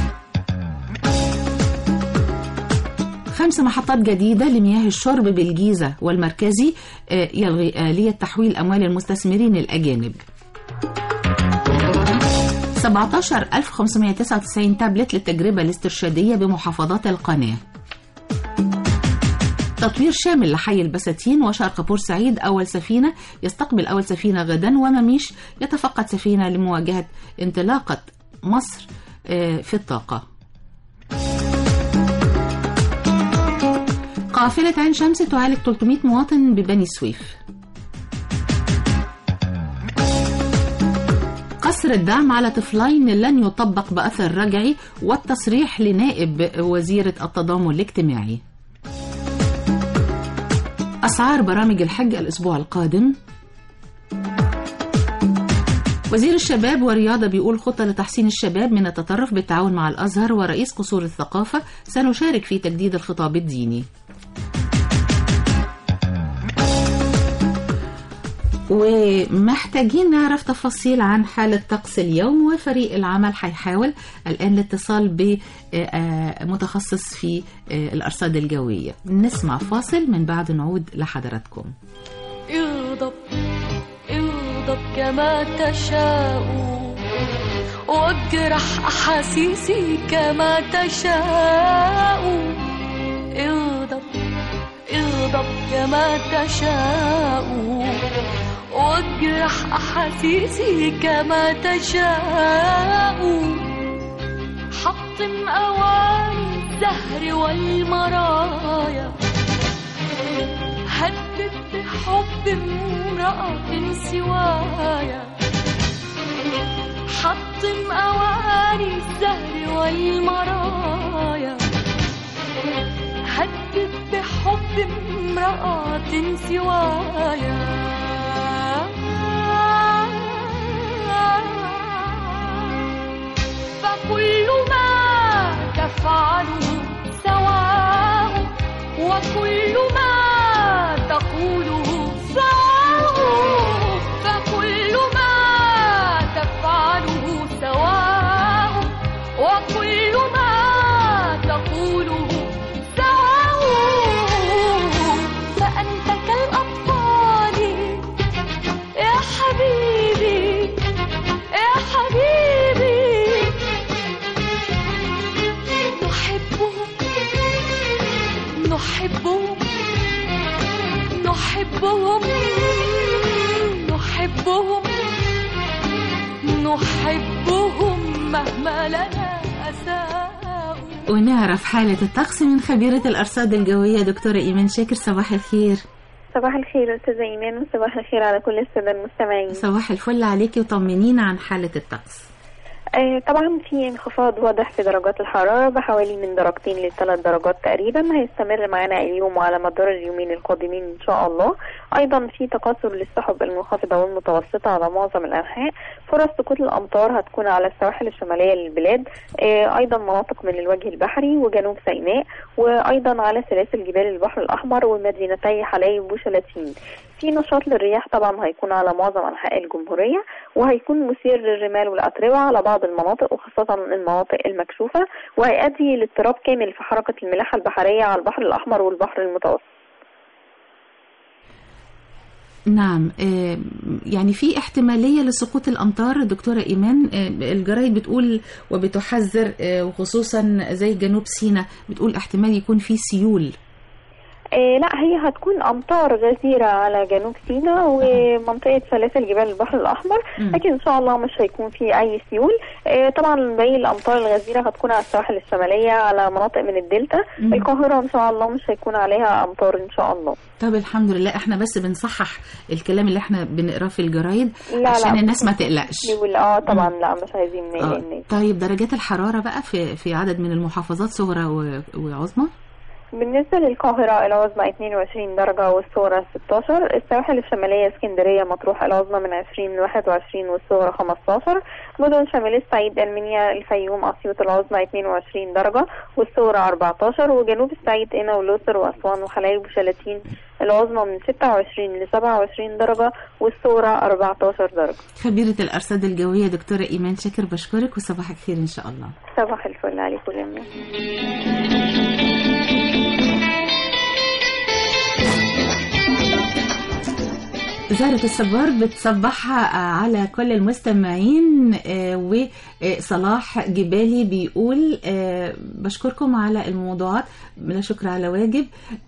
خمس محطات جديدة لمياه الشرب بالجيزة، والمركزي يلغي آلية تحويل أموال المستثمرين الأجانب. سبعة عشر ألف وخمسمئة وتسعة وتسعين تابلت للتجربة الاسترشادية بمحافظات القناة. تطوير شامل لحي البساتين وشرق بورسعيد، أول سفينة يستقبل أول سفينة غدا، ومميش يتفقد سفينة لمواجهة انطلاقة مصر في الطاقة. قافلة عين شمس تعالج ثلاثمئة مواطن ببني سويف. قصر الدعم على طفلين لن يطبق بأثر رجعي، والتصريح لنائب وزيرة التضامن الاجتماعي. أسعار برامج الحج الأسبوع القادم. وزير الشباب والرياضة بيقول خطة لتحسين الشباب من التطرف بالتعاون مع الأزهر ورئيس قصور الثقافة: سنشارك في تجديد الخطاب الديني. ومحتاجين نعرف تفاصيل عن حالة طقس اليوم، وفريق العمل هيحاول الآن الاتصال بمتخصص في الأرصاد الجوية. نسمع فاصل من بعد نعود لحضراتكم. اغضب اغضب كما تشاء واجرح أحاسيسي كما تشاء. اغضب اغضب كما تشاء واجرح أحاسيسي كما تشاء. حطم أواني الزهر والمرايا، هدد بحب امرأة سوايا. حطم أواني الزهر والمرايا، هدد بحب امرأة سوايا. فكل ما تفعله سواء وكل ما تقوله سواء. فكل ما تفعله سواء وكل ما تقوله سواء. فأنت كالأطفال يا حبيبي يا حبيبي. نحبهم نحبهم نحبهم نحبهم نحبهم مهما لنا أساء. ونعرف حالة الطقس من خبيرة الأرصاد الجوية دكتورة إيمان شاكر. صباح الخير. صباح الخير أستاذة إيمان، وصباح الخير على كل السادة المستمعين. صباح الفل عليكي، وطمنينا عن حالة الطقس. آه طبعا في انخفاض واضح في درجات الحرارة بحوالي من درجتين لثلاث درجات تقريبا، هيستمر معنا اليوم وعلى مدار اليومين القادمين إن شاء الله. أيضا في تكاثر للسحب المنخفضة والمتوسطة على معظم الأنحاء. فرص سقوط الأمطار هتكون على السواحل الشمالية للبلاد، آه أيضا مناطق من الوجه البحري وجنوب سيناء، وأيضا على سلاسل جبال البحر الأحمر ومدينتي حلايب وشلاتين. في نشاط للرياح طبعا هيكون على معظم أنحاء الجمهورية، وهيكون مثير للرمال والأتربة على بعض المناطق وخاصة المناطق المكشوفة، وهيؤدي لاضطراب كامل في حركة الملاحة البحرية على البحر الأحمر والبحر المتوسط. نعم، يعني في احتمالية لسقوط الأمطار دكتورة إيمان. الجرايد بتقول وبتحذر، وخصوصا زي جنوب سيناء بتقول احتمال يكون في سيول. إيه لا، هي هتكون أمطار غزيرة على جنوب سيناء ومنطقة سلاسل جبال البحر الأحمر، لكن إن شاء الله مش هيكون في أي سيول. إيه طبعا باقي الأمطار الغزيرة هتكون على السواحل الشمالية، على مناطق من الدلتا. مم. القاهرة إن شاء الله مش هيكون عليها أمطار إن شاء الله. طب الحمد لله، احنا بس بنصحح الكلام اللي احنا بنقراه في الجرايد لا عشان لا الناس ما تقلقش. اه طبعا لا مش عايزين نقلق الناس. طيب درجات الحرارة بقى في في عدد من المحافظات صغرى وعظمى؟ بالنسبة للقاهرة العظمى اثنين وعشرين درجة والصغرى ستاشر. السواحل الشمالية اسكندرية مطروح العظمى من عشرين من واحد وعشرين والصغرى خمستاشر. مدن شمال الصعيد المنيا الفيوم أسيوط العظمى اثنين وعشرين درجة والصغرى أربعتاشر. وجنوب الصعيد قنا والأقصر وأسوان وحلايب وشلاتين العظمى من ستة وعشرين ل سبعة وعشرين درجة والصغرى أربعتاشر درجة. خبيرة الأرصاد الجوية دكتورة إيمان شاكر، بشكرك وصباح الخير إن شاء الله. صباح الفل عليكم جميعا. زهرة الصبار بتصبح على كل المستمعين، وصلاح جبالي بيقول بشكركم على الموضوعات، لا شكر على واجب.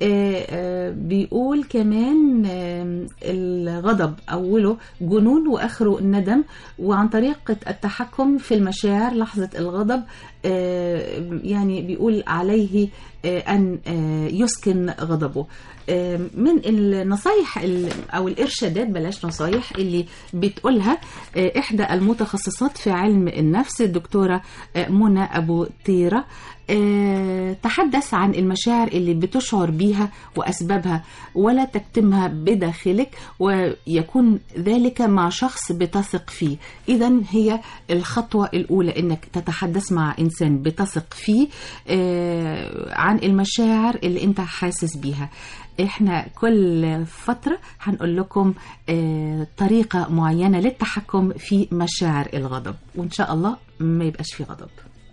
بيقول كمان الغضب أوله جنون وآخره ندم، وعن طريقة التحكم في المشاعر لحظة الغضب يعني بيقول عليه أن يسكن غضبه. من النصايح أو الإرشادات، بلاش نصايح، اللي بتقولها إحدى المتخصصات في علم النفس الدكتورة منى أبو طيرة، تحدث عن المشاعر اللي بتشعر بيها وأسبابها ولا تكتمها بداخلك، ويكون ذلك مع شخص بتثق فيه. إذن هي الخطوة الأولى إنك تتحدث مع إنسان بتثق فيه عن المشاعر اللي أنت حاسس بيها. احنا كل فترة هنقول لكم اه طريقة معينة للتحكم في مشاعر الغضب، وإن شاء الله ما يبقاش في غضب.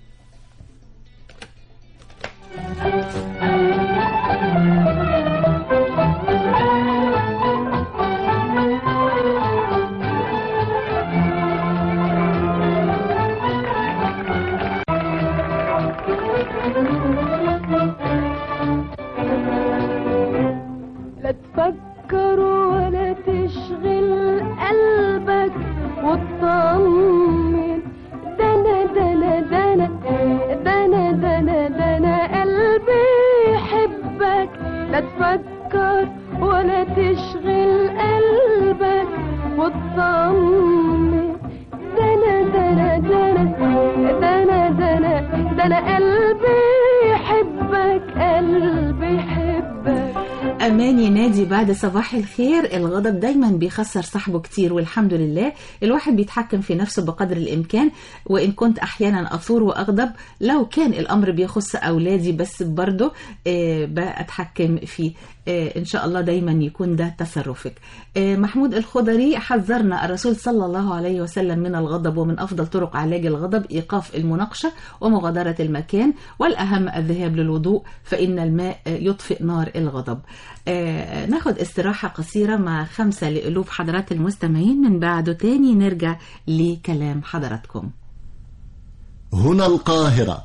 لا تفكر ولا تشغل قلبك وتطمن، دنا دنا دنا دنا دنا دنا قلبي يحبك. لا تفكر ولا تشغل قلبك وتطمن، دنا دنا دنا دنا دنا دنا قلبي يحبك، قلبي يحبك. أماني نادي بعد صباح الخير. الغضب دايما بيخسر صاحبه كتير، والحمد لله الواحد بيتحكم في نفسه بقدر الإمكان، وإن كنت أحيانا أثور وأغضب لو كان الأمر بيخص أولادي، بس برضه آه بأتحكم فيه. آه إن شاء الله دايما يكون ده تصرفك. آه محمود الخضري حذرنا الرسول صلى الله عليه وسلم من الغضب، ومن أفضل طرق علاج الغضب إيقاف المناقشة ومغادرة المكان، والأهم الذهاب للوضوء فإن الماء يطفئ نار الغضب. آه ناخد استراحة قصيرة مع خمسة لقلوب حضرات المستمعين، من بعده تاني نرجع لكلام حضراتكم. هنا القاهرة.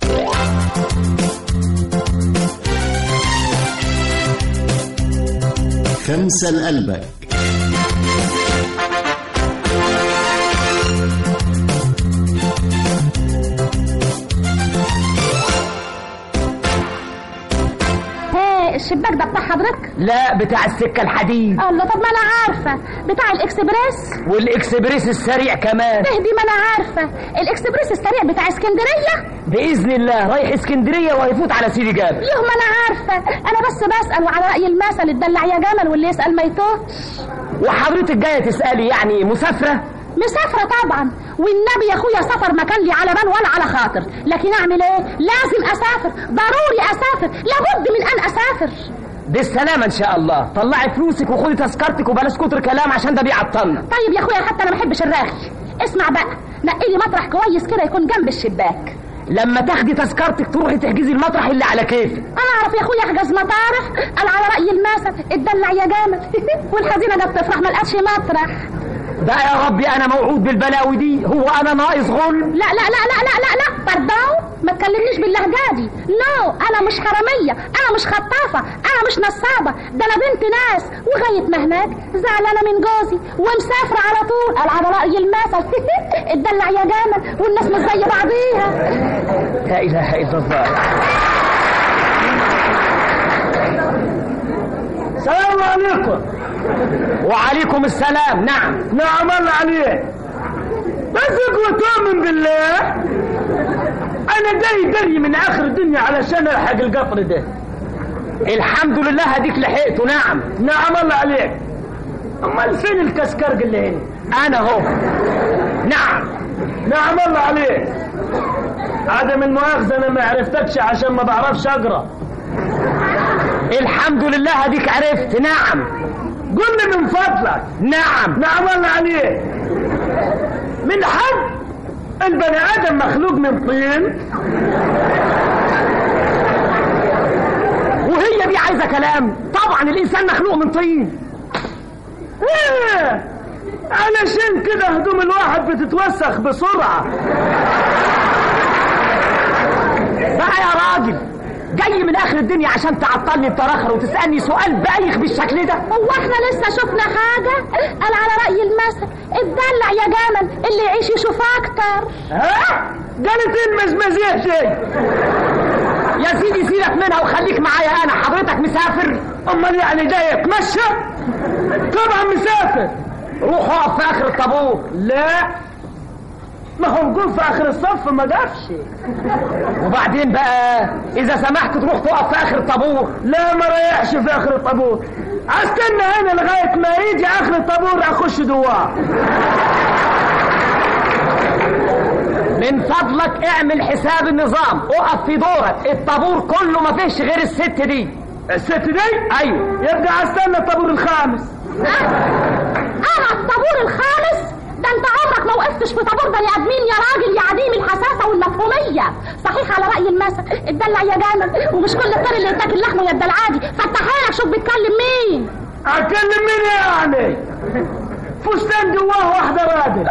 خمسة لقلبك. الشباك ده بتاع حضرتك؟ لا، بتاع السكة الحديد. الله، طب ما انا عارفة بتاع الاكسبريس. والاكسبريس السريع كمان. تهدي، ما انا عارفة الاكسبريس السريع بتاع اسكندرية. بإذن الله رايح اسكندرية وهيفوت على سيدي جابر. يوه، ما انا عارفة، انا بس بسأل، وعلى رأي المثل الدلع يا جمل واللي يسأل ما يتوهش. وحضرتك جاية تسألي يعني مسافرة؟ مسافرة طبعا، والنبي يا اخويا سفر ما كان لي على بال ولا على خاطر، لكن اعمل ايه؟ لازم اسافر، ضروري اسافر، لابد من ان اسافر. بالسلامة ان شاء الله. طلعي فلوسك وخدي تذكرتك وبلاش كتر كلام عشان ده بيعطلنا. طيب يا اخويا، حتى انا ما بحبش الراخي. اسمع بقى، نقي لي مطرح كويس كده يكون جنب الشباك. لما تاخدي تذكرتك تروحي تحجزي المطرح اللي على كيفك. انا اعرف يا اخويا احجز مطارح، قال على رأي المثل الدلع يا جامد. والحزينة ده بتفرح ما لقتش مطرح. ده يا ربي انا موعود بالبلاوي دي، هو انا ناقص غل؟ لا لا لا لا لا لا لا باردون، ما تكلمنيش باللهجه دي. نو، انا مش حراميه، انا مش خطافه، انا مش نصابه، ده انا بنت ناس، وغايه ما هناك زعلانه من جوزي ومسافره على طول، قال على راي المثل الدلع يا جامل، والناس مش زي بعضيها. لا اله الا الله. السلام عليكم. وعليكم السلام. نعم نعم الله عليك. بثق وتؤمن بالله. انا جاي دري من اخر الدنيا علشان الحق القطر ده. الحمد لله هديك لحقته. نعم نعم الله عليك. امال فين الكسكرج اللي هنا؟ انا اهو. نعم نعم الله عليك. عدم المؤاخذة انا ما عرفتكش عشان ما بعرفش اقرا. الحمد لله هديك عرفت. نعم قل لي من فضلك. نعم نعم الله عليك. من حد البني ادم مخلوق من طين؟ وهي دي عايزه كلام؟ طبعا الانسان مخلوق من طين. ايه، علشان كده هدوم الواحد بتتوسخ بسرعه. بقى يا راجل، جاي من اخر الدنيا عشان تعطلني بتراخر وتسالني سؤال بايخ بالشكل ده؟ هو احنا لسه شفنا حاجه؟ قال على راي المثل الدلع يا جمل، اللي يعيش يشوف اكتر. ها؟ قالت المزمزيه شيء. يا سيدي سيبك منها وخليك معايا. انا حضرتك مسافر؟ امال يعني جاي اتمشى؟ طبعا مسافر. روح اقف في اخر الطابور. لا، ما هو نقول في اخر الصف ما جابش. وبعدين بقى اذا سمحت تروح تقف في اخر الطابور. لا، ما ريحش في اخر الطابور، استنى هنا لغايه ما يجي اخر الطابور اخش دوار. من فضلك اعمل حساب النظام، اقف في دورك، الطابور كله ما فيش غير الست دي. الست دي؟ ايوه. يبقى استنى الطابور الخامس. انا الطابور الخامس؟ ده انت عمرك ما وقفتش في طابور بني ادمين يا راجل يا عديم الحساسه والمفهوميه. صحيح على راي المثل اتدلع يا جمل، ومش كل الطير اللي يتاكل لحمه يا العادي. فتحها لك، شوف بتكلم مين. اتكلم مين يعني؟ فستان جواه واحده راجل.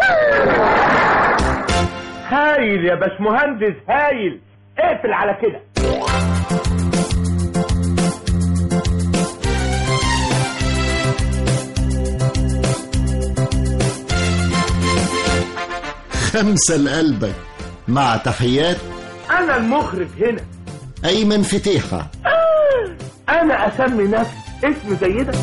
هايل يا باشمهندس هايل. اقفل على كده. خمسة لقلبك، مع تحيات أنا المخرج هنا أيمن فتيحة. آه. أنا أسمي نفسي اسم زي ده.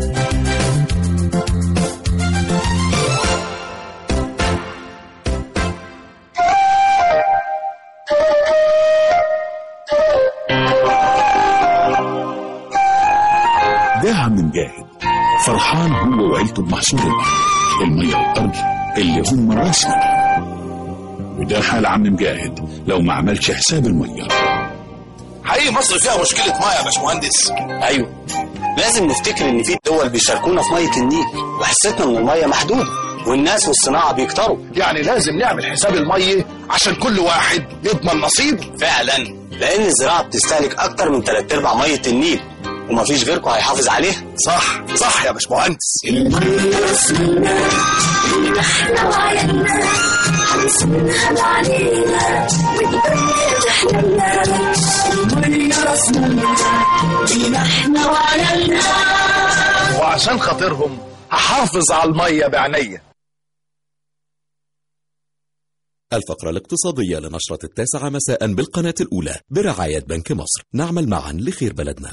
ده عم مجاهد فرحان هو وعيلته بمحصول المية المية والأرض اللي هم راسنا. وده حال عم مجاهد لو ما عملش حساب المية. حقيقي مصر فيها مشكلة مية يا باشمهندس. ايوه، لازم نفتكر ان في دول بيشاركونا في مية النيل، وحصتنا من المية محدودة، والناس والصناعة بيكتروا. يعني لازم نعمل حساب المية عشان كل واحد يضمن نصيبه. فعلا، لان الزراعة بتستهلك اكتر من تلات ارباع مية النيل، ومفيش غيركم هيحافظ عليها. صح صح يا باشمهندس. المية رسمنا اللي احنا وعينا هنسمنها علينا والدنيا تحللنا. المية رسمنا اللي احنا وعينا، وعشان خاطرهم هحافظ على المية بعينيا. الفقرة الاقتصادية لنشرة التاسعة مساء بالقناة الأولى برعاية بنك مصر. نعمل معا لخير بلدنا.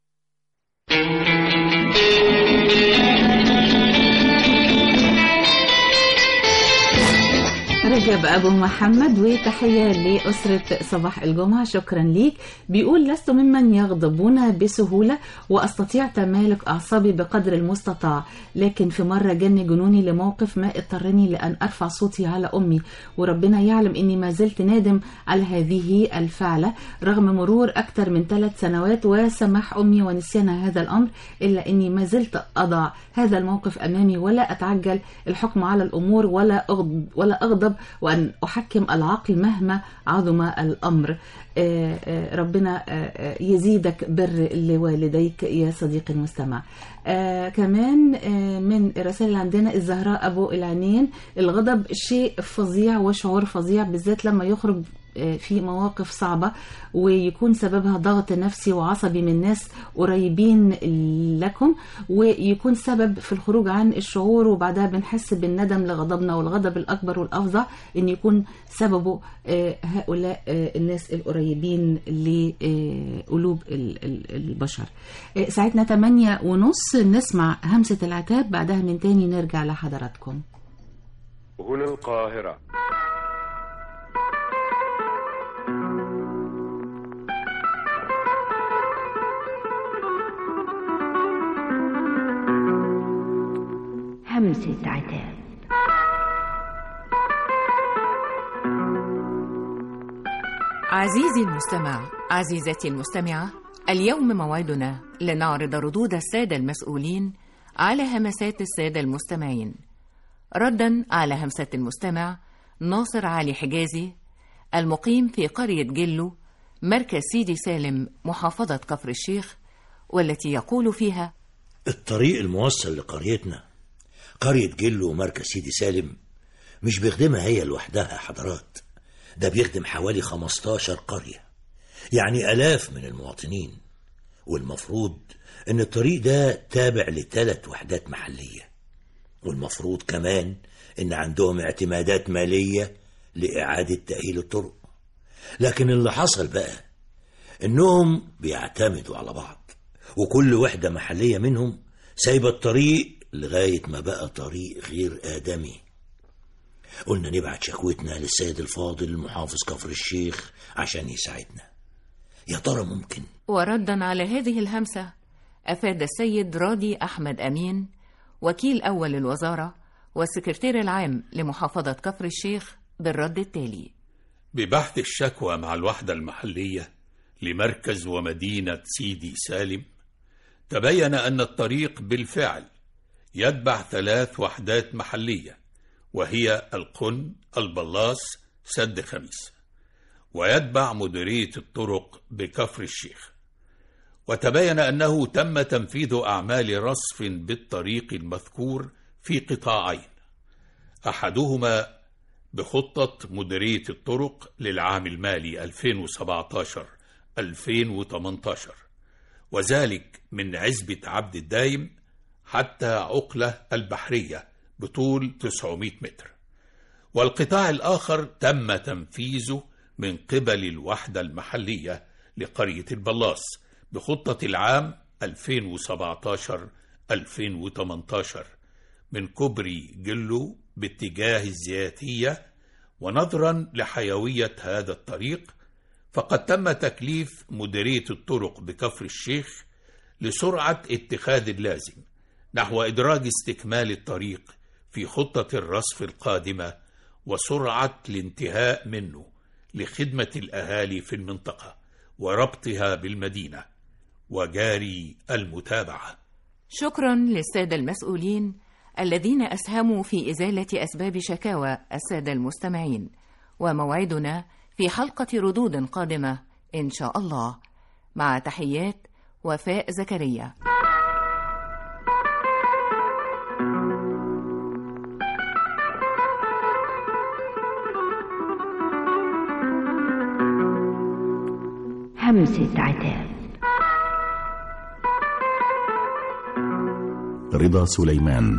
رجب أبو محمد، وتحية لأسرة صباح الجمعة. شكرا ليك. بيقول: لست ممن يغضبون بسهولة وأستطيع تمالك أعصابي بقدر المستطاع، لكن في مرة جن جنوني لموقف ما اضطرني لأن أرفع صوتي على أمي، وربنا يعلم أني ما زلت نادم على هذه الفعلة رغم مرور أكثر من ثلاث سنوات وسماح أمي ونسيان هذا الأمر، إلا أني ما زلت أضع هذا الموقف أمامي ولا أتعجل الحكم على الأمور ولا أغضب, ولا أغضب وأن أحكم العقل مهما عظم الأمر. آآ آآ ربنا آآ يزيدك بر لوالديك يا صديقي المستمع. كمان من الرسائل اللي عندنا الزهراء أبو العنين: الغضب شيء فظيع وشعور فظيع، بالذات لما يخرج في مواقف صعبة ويكون سببها ضغط نفسي وعصبي من ناس قريبين لكم، ويكون سبب في الخروج عن الشعور، وبعدها بنحس بالندم لغضبنا. والغضب الأكبر والأفظع إن يكون سببه هؤلاء الناس القريبين لقلوب البشر. ساعتنا ثمانية ونص نسمع همسة العتاب، بعدها من تاني نرجع لحضراتكم. هنا القاهرة. همسة عتاب. عزيزي المستمع، عزيزتي المستمعة، اليوم موعدنا لنعرض ردود السادة المسؤولين على همسات السادة المستمعين، ردا على همسة المستمع ناصر علي حجازي المقيم في قرية جلو مركز سيدي سالم محافظة كفر الشيخ، والتي يقول فيها: الطريق الموصل لقريتنا قرية جلو ومركز سيدي سالم مش بيخدمها هي لوحدها حضرات، ده بيخدم حوالي خمستاشر قرية، يعني آلاف من المواطنين. والمفروض ان الطريق ده تابع لثلاث وحدات محلية، والمفروض كمان ان عندهم اعتمادات مالية لإعادة تأهيل الطرق. لكن اللي حصل بقى انهم بيعتمدوا على بعض، وكل وحدة محلية منهم سايبة الطريق لغاية ما بقى طريق غير آدمي. قلنا نبعت شكوتنا للسيد الفاضل المحافظ كفر الشيخ عشان يساعدنا. يا ترى ممكن؟ وردا على هذه الهمسة أفاد السيد راضي أحمد أمين وكيل أول الوزارة والسكرتير العام لمحافظة كفر الشيخ بالرد التالي: ببحث الشكوى مع الوحدة المحلية لمركز ومدينة سيدي سالم، تبين أن الطريق بالفعل يتبع ثلاث وحدات محلية، وهي القن، البلاص، سد خميس، ويتبع مديرية الطرق بكفر الشيخ. وتبين أنه تم تنفيذ أعمال رصف بالطريق المذكور في قطاعين، أحدهما بخطة مديرية الطرق للعام المالي ألفين وسبعة عشر ألفين وثمانية عشر، وذلك من عزبة عبد الدايم حتى عقلة البحرية بطول تسعمائة متر. والقطاع الآخر تم تنفيذه من قبل الوحدة المحلية لقرية البلاص بخطة العام ألفين وسبعة عشر ألفين وثمانية عشر من كوبري جلو باتجاه الزياتية. ونظرا لحيوية هذا الطريق، فقد تم تكليف مديرية الطرق بكفر الشيخ لسرعة اتخاذ اللازم نحو إدراج استكمال الطريق في خطة الرصف القادمة وسرعة الانتهاء منه لخدمة الأهالي في المنطقة وربطها بالمدينة، وجاري المتابعة. شكرا للسادة المسؤولين الذين أسهموا في إزالة أسباب شكاوى السادة المستمعين، وموعدنا في حلقة ردود قادمة إن شاء الله. مع تحيات وفاء زكريا. همسة عتاب. رضا سليمان.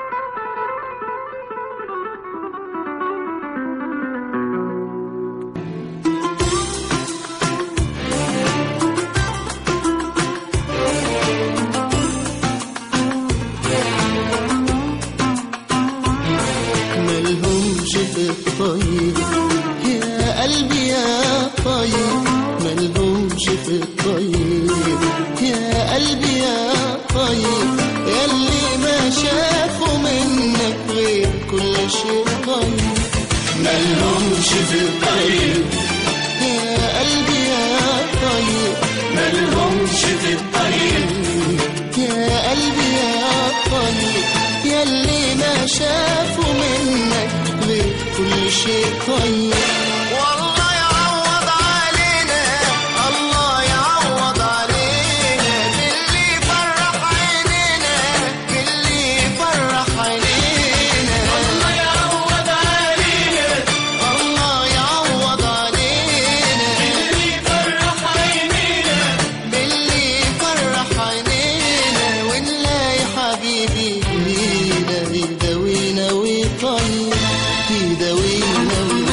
ملهمش في الطيب يا قلبي يا طيب، ملهمش في الطيب يا قلبي يا طيب، ياللي ما شافوا منك غير كل شيء طيب. ملهمش في الطيب يا قلبي يا طيب، ملهمش في الطيب يا قلبي يا طيب، ياللي ما شافوا منك غير كل شيء طيب. والله يعوض علينا، الله يعوض علينا باللي فرح عينينا، باللي فرح عينينا. الله يعوض علينا، الله يعوض علينا باللي فرح عينينا، باللي فرح عينينا. ونلاقي حبيبي لينا يداوينا ويطيب، يداوينا ويطيب.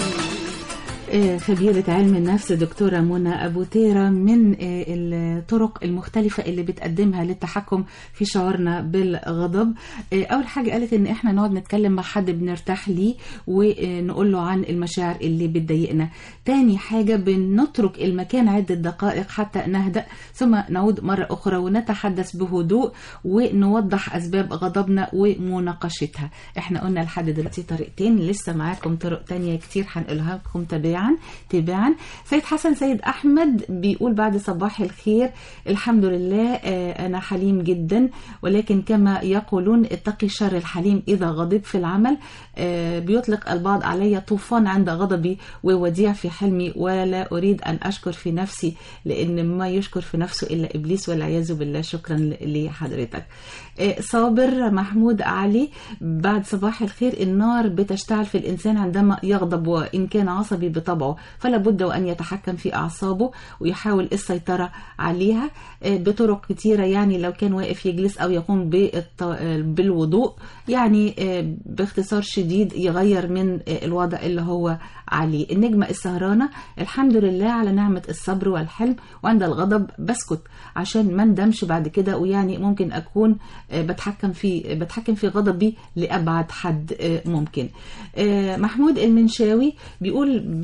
خبيرة علم النفس دكتورة منى أبو تيرة من الطرق المختلفة اللي بتقدمها للتحكم في شعورنا بالغضب. أول حاجة قالت إن إحنا نقعد نتكلم مع حد بنرتاح ليه ونقول له عن المشاعر اللي بتضايقنا. تاني حاجة بنترك المكان عدة دقائق حتى نهدأ، ثم نعود مرة أخرى ونتحدث بهدوء ونوضح أسباب غضبنا ومناقشتها. إحنا قلنا لحد دلوقتي طريقتين، لسه معاكم طرق تانية كتير هنقولها لكم تباعا تباعا. سيد حسن سيد أحمد بيقول بعد صباح الخير، الحمد لله أنا حليم جدا، ولكن كما يقولون اتقي شر الحليم إذا غضب في العمل. بيطلق البعض علي طوفان عند غضبي ووديع في حلمي، ولا أريد أن أشكر في نفسي لأن ما يشكر في نفسه إلا إبليس والعياذ بالله. شكرا لحضرتك. صابر محمود علي بعد صباح الخير، النار بتشتعل في الإنسان عندما يغضب، وإن كان عصبي بطبعه فلا بد وأن يتحكم في أعصابه ويحاول السيطرة عليها بطرق كتيرة. يعني لو كان واقف يجلس أو يقوم بالوضوء، يعني باختصار شديد يغير من الوضع اللي هو عليه. النجمة السهرانة، الحمد لله على نعمة الصبر والحلم، وعند الغضب بسكت عشان ما ندمش بعد كده، ويعني ممكن أكون بتحكم في بتحكم في غضبي لأبعد حد ممكن. محمود المنشاوي بيقول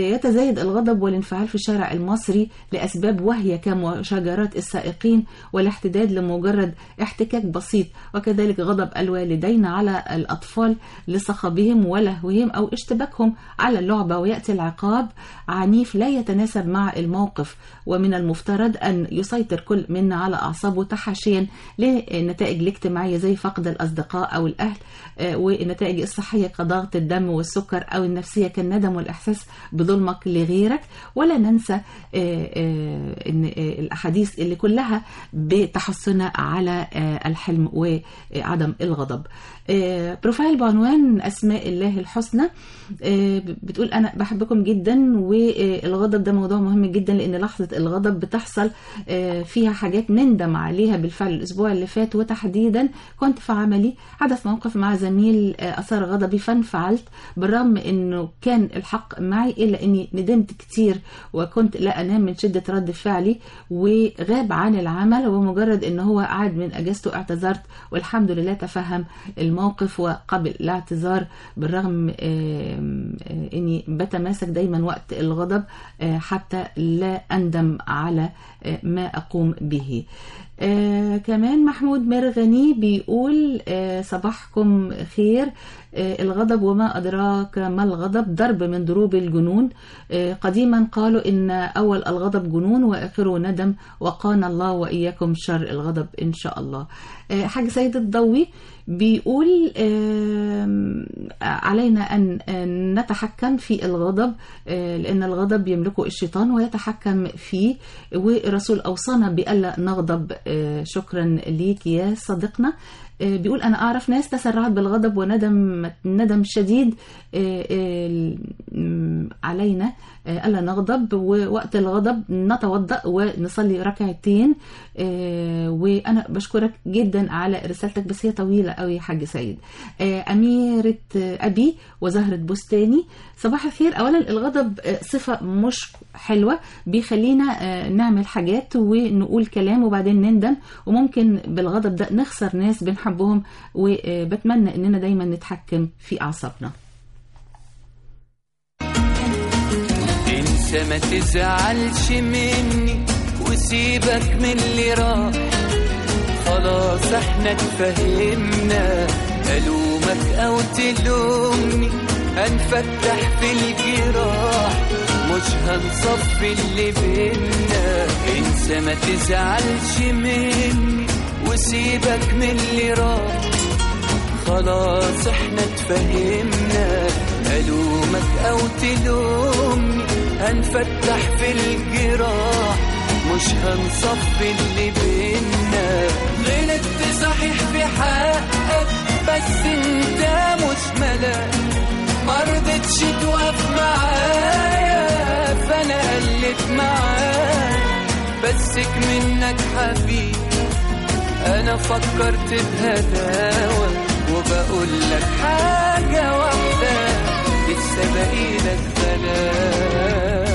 يتزايد الغضب والانفعال في الشارع المصري لأسباب وهي كمشاجرات السائقين والاحتداد لمجرد احتكاك بسيط، وكذلك غضب الوالدين على الأطفال لصخبهم ولهوهم أو اشتباكهم على اللعبة، ويأتي العقاب عنيف لا يتناسب مع الموقف. ومن المفترض أن يسيطر كل منا على أعصابه تحاشيا للنتائج الاجتماعية زي فقد الأصدقاء أو الأهل، والنتائج الصحية كضغط الدم والسكر، أو النفسية كالندم والإحساس بظلمك لغيرك. ولا ننسى أن الأحاديث اللي كلها بتحثنا على الحلم وعدم الغضب. بروفايل بعنوان أسماء الله الحسنى بتقول أنا بحبكم جدا، والغضب ده موضوع مهم جدا لأن لحظة الغضب بتحصل فيها حاجات نندم عليها بالفعل. الأسبوع اللي فات وتحديدا كنت في عملي حدث موقف مع زميل أثار غضبي فانفعلت، بالرغم أنه كان الحق معي إلا أني ندمت كتير وكنت لا أنام من شدة رد فعلي، وغاب عن العمل. ومجرد أنه هو قعد من أجازته اعتذرت، والحمد لله تفهم الموقف وقبل الاعتذار، بالرغم أني بتماسك دايما وقت الغضب حتى لا أندم على ما أقوم به. آه كمان محمود مرغني بيقول آه صباحكم خير. آه الغضب وما أدراك ما الغضب، ضرب من ضروب الجنون. آه قديما قالوا إن أول الغضب جنون وآخره ندم، وقانا الله وإياكم شر الغضب إن شاء الله. آه حاج سيد الضوي بيقول آه علينا أن نتحكم في الغضب، آه لأن الغضب يملكه الشيطان ويتحكم فيه، والرسول أوصانا بألا نغضب. آه شكرا ليك يا صديقنا. آه بيقول أنا أعرف ناس تسرعت بالغضب وندم ندم شديد. آه آه علينا آه ألا نغضب، ووقت الغضب نتوضأ ونصلي ركعتين. آه وأنا بشكرك جدا على رسالتك، بس هي طويلة قوي يا حاج سيد. آه أميرة أبي وزهرة بستاني، صباح الخير. أولا الغضب آه صفة مش حلوة، بيخلينا آه نعمل حاجات ونقول كلام وبعدين نندم، وممكن بالغضب ده نخسر ناس بنحبهم، وبتمنى إننا دايما نتحكم في أعصابنا. انسى ما تزعلش مني وسيبك من اللي راح، خلاص احنا اتفهمنا، ألومك أو تلومني هنفتح في الجراح، مش هنصفي اللي بينا. انسى ما تزعلش مني وسيبك من اللي راح، خلاص احنا اتفهمنا، ألومك أو تلومني هنفتح في الجراح، مش هنصفي اللي بينا. غلطت صحيح في حقك بس انت مش ملاك، مرضتش توقف معايا فانا قلت معاك، بسك منك حبيبي انا فكرت بهداوة، وبقول لك حاجة واحدة لسه باقيلك غلاوة.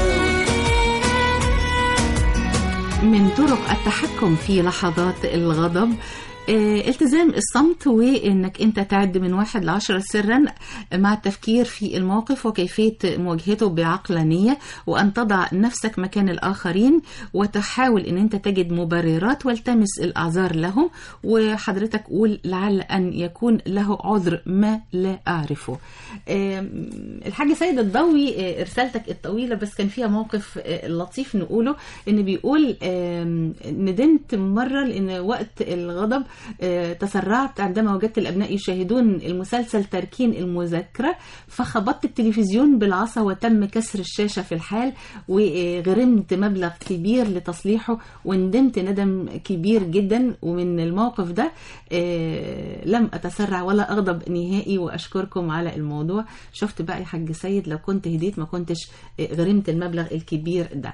من طرق التحكم في لحظات الغضب اه التزام الصمت، وانك انت تعد من واحد لعشرة سرا مع التفكير في الموقف وكيفية مواجهته بعقلانية، وان تضع نفسك مكان الاخرين وتحاول ان انت تجد مبررات والتمس الاعذار لهم، وحضرتك قول لعل ان يكون له عذر ما لا اعرفه. اه الحاج سيد الضوي اه رسالتك الطويلة بس كان فيها موقف اه لطيف نقوله، ان بيقول اه ندمت مرة لان وقت الغضب تسرعت عندما وجدت الأبناء يشاهدون المسلسل تاركين المذاكرة، فخبطت التلفزيون بالعصا وتم كسر الشاشة في الحال، وغرمت مبلغ كبير لتصليحه وندمت ندم كبير جدا. ومن الموقف ده لم أتسرع ولا أغضب نهائي، وأشكركم على الموضوع. شفت بقى يا حاج سيد لو كنت هديت ما كنتش غرمت المبلغ الكبير ده.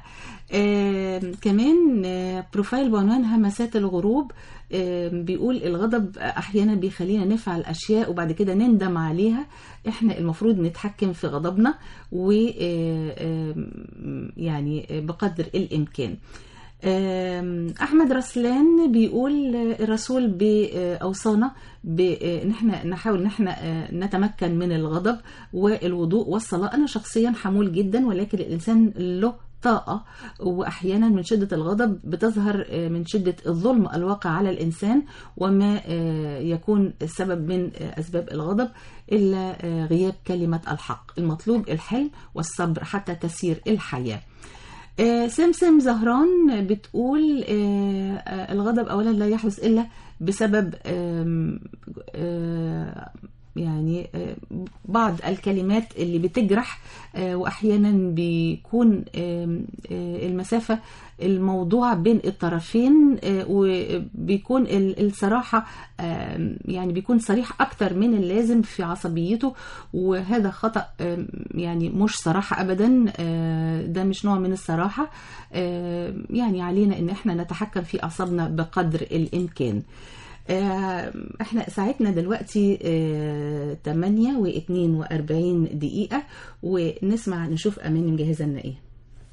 كمان بروفايل بعنوان همسات الغروب بيقول الغضب أحيانا بيخلينا نفعل أشياء وبعد كده نندم عليها، إحنا المفروض نتحكم في غضبنا و يعني بقدر الإمكان. أحمد رسلان بيقول الرسول بأوصانا بإن احنا نحاول ان احنا نتمكن من الغضب والوضوء والصلاة. أنا شخصيا حمول جدا، ولكن الإنسان له طاقة، وأحيانا من شدة الغضب بتظهر من شدة الظلم الواقع على الإنسان، وما يكون السبب من أسباب الغضب إلا غياب كلمة الحق. المطلوب الحلم والصبر حتى تسير الحياة. سمسم زهران بتقول الغضب أولا لا يحدث إلا بسبب يعني بعض الكلمات اللي بتجرح، وأحيانا بيكون المسافة الموضوع بين الطرفين، وبيكون الصراحة يعني بيكون صريح أكتر من اللازم في عصبيته، وهذا خطأ يعني مش صراحة أبدا، ده مش نوع من الصراحة. يعني علينا إن احنا نتحكم في أعصابنا بقدر الإمكان. احنا ساعتنا دلوقتي تمانية واتنين واربعين دقيقة، ونسمع نشوف أماني مجهزة لنا ايه.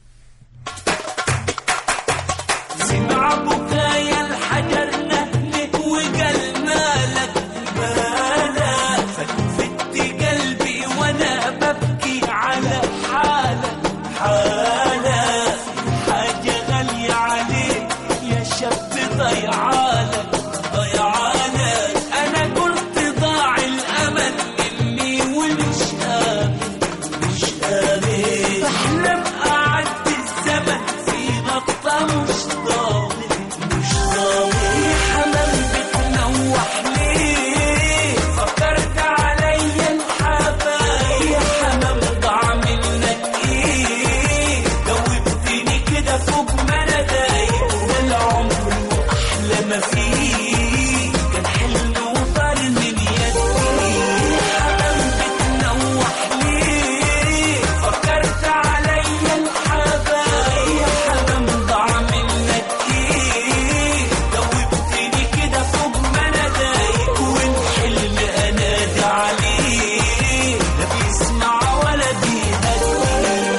سمع بكايا الحجر نهلك وقال مالك مالك، فلفت قلبي وانا ببكي على حالك حالك، حاجة غالية عليك يا شاب ضيعالك ضيعالك، انا قلت ضاع الامل مني ومش قابل مش قابل، بحلم اعدي الزمن في نقطة مش ضامن مش ضامن، يا حمام بتنوح ليه فكرت عليا الحبايب، يا حمام ضاع منك ايه جاوبتني كده فوق ما انا دايق، ده العمر واحلى ما فيه كان حلم وطار من يدي، يا حمام بتنوح ليه فكرت عليا الحبايب، يا حمام ضاع منك ايه جاوبتني كده فوق ما انا دايق، والحلم انادي عليه لا بيسمع ولا بيهدي.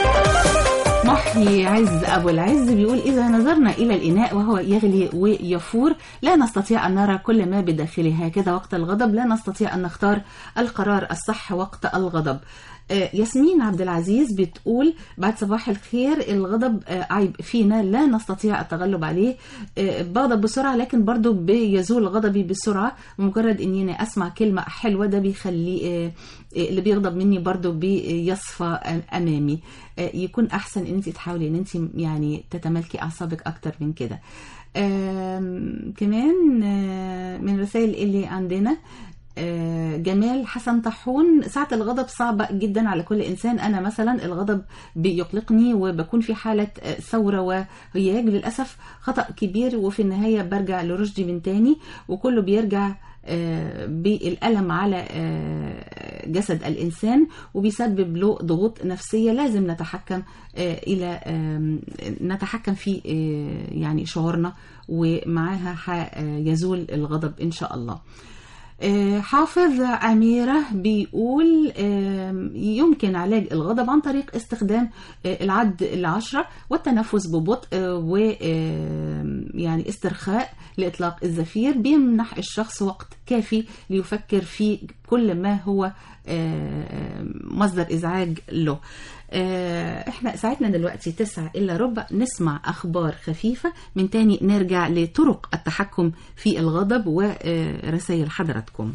محي عز أبو العز بيقول إذا نظرنا إلى الإناء وهو يغلي ويفور لا نستطيع أن نرى كل ما بداخله، هكذا وقت الغضب لا نستطيع أن نختار القرار الصح وقت الغضب. ياسمين عبد العزيز بتقول بعد صباح الخير، الغضب عيب فينا لا نستطيع التغلب عليه، بغضب بسرعة لكن برضو بيزول غضبي بسرعة، مجرد اني اسمع كلمة حلوة ده بيخلي اللي بيغضب مني برضو بيصفى امامي. يكون احسن ان انت تحاولي ان انت يعني تتملكي اعصابك اكتر من كده. كمان من رسائل اللي عندنا جمال حسن طاحون، ساعة الغضب صعبة جدا على كل إنسان. أنا مثلا الغضب بيقلقني وبكون في حالة ثورة وهياج، للأسف خطأ كبير، وفي النهاية برجع لرشدي من تاني، وكله بيرجع بالألم على جسد الإنسان وبيسبب له ضغوط نفسية. لازم نتحكم إلى نتحكم في يعني شعورنا، ومعاها يزول الغضب إن شاء الله. حافظ عميرة بيقول يمكن علاج الغضب عن طريق استخدام العد العشرة والتنفس ببطء ويعني استرخاء لإطلاق الزفير، بيمنح الشخص وقت كافي ليفكر في كل ما هو مصدر إزعاج له. احنا ساعتنا دلوقتي تسعة إلا ربع، نسمع أخبار خفيفة من تاني نرجع لطرق التحكم في الغضب ورسائل حضراتكم.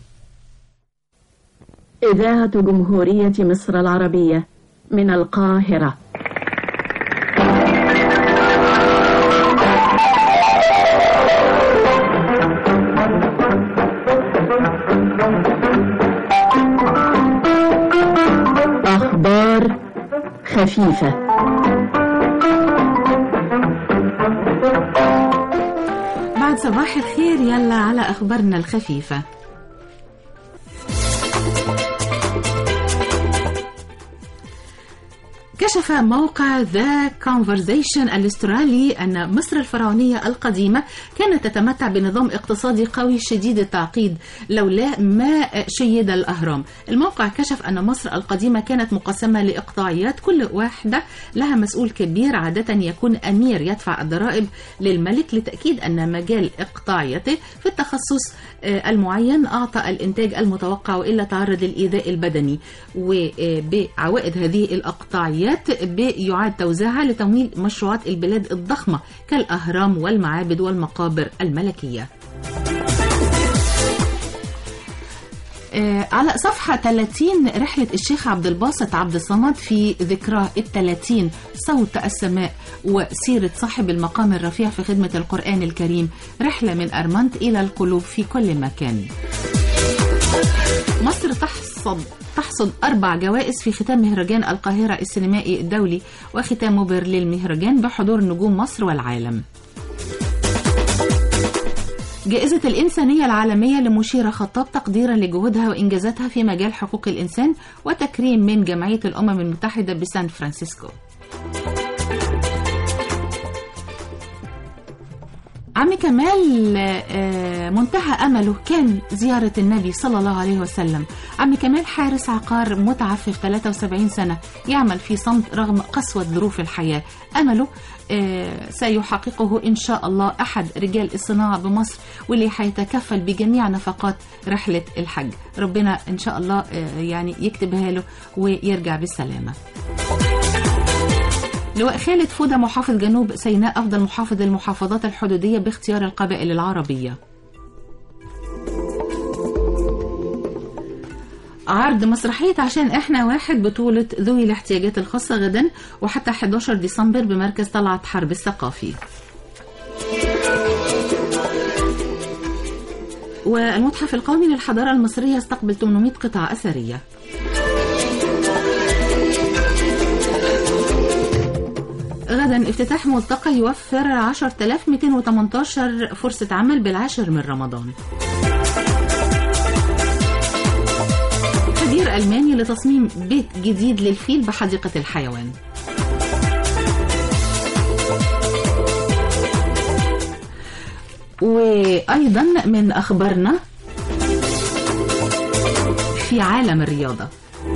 إذاعة جمهورية مصر العربية من القاهرة. أخبار خفيفة. بعد صباح الخير يلا على أخبارنا الخفيفة. كشف موقع The Conversation الاسترالي أن مصر الفرعونية القديمة كانت تتمتع بنظام اقتصادي قوي شديد التعقيد لولا ما شيد الأهرام. الموقع كشف أن مصر القديمة كانت مقسمة لإقطاعيات، كل واحدة لها مسؤول كبير، عادة يكون أمير يدفع الضرائب للملك لتأكيد أن مجال إقطاعيته في التخصص المعين أعطى الإنتاج المتوقع وإلا تعرض للإيذاء البدني، وبعوائد هذه الإقطاعيات بيعاد توزيعها لتمويل مشروعات البلاد الضخمة كالأهرام والمعابد والمقابر الملكية. على صفحة ثلاثين رحلة الشيخ عبد الباسط عبد الصمد في ذكراه الثلاثين، صوت السماء وسيرة صاحب المقام الرفيع في خدمة القرآن الكريم، رحلة من أرمنت إلى القلوب في كل مكان. مصر تحصد تحصد أربع جوائز في ختام مهرجان القاهرة السينمائي الدولي وختام مبهر للمهرجان بحضور نجوم مصر والعالم. جائزة الإنسانية العالمية لمشيرة خطاب تقديرا لجهودها وإنجازاتها في مجال حقوق الإنسان وتكريم من جمعية الأمم المتحدة بسان فرانسيسكو. عم كمال منتهى أمله كان زيارة النبي صلى الله عليه وسلم. عم كمال حارس عقار متعفف ثلاثة وسبعين سنة يعمل في صمت رغم قسوة ظروف الحياة. أمله سيحققه إن شاء الله أحد رجال الصناعة بمصر واللي حيتكفل بجميع نفقات رحلة الحج. ربنا إن شاء الله يعني يكتبها له ويرجع بالسلامة. لواء خالد فودة محافظ جنوب سيناء أفضل محافظ المحافظات الحدودية باختيار القبائل العربية. عرض مسرحية عشان احنا واحد بطولة ذوي الاحتياجات الخاصة غدا وحتى أحد عشر ديسمبر بمركز طلعت حرب الثقافي. والمتحف القومي للحضارة المصرية استقبل ثمانمائة قطعة أثرية. غدا افتتاح ملتقى يوفر عشرة آلاف ومئتين وثمانية عشر فرصة عمل بالعاشر من رمضان. تدير ألماني لتصميم بيت جديد للفيل بحديقة الحيوان. وأيضا من أخبارنا في عالم الرياضة،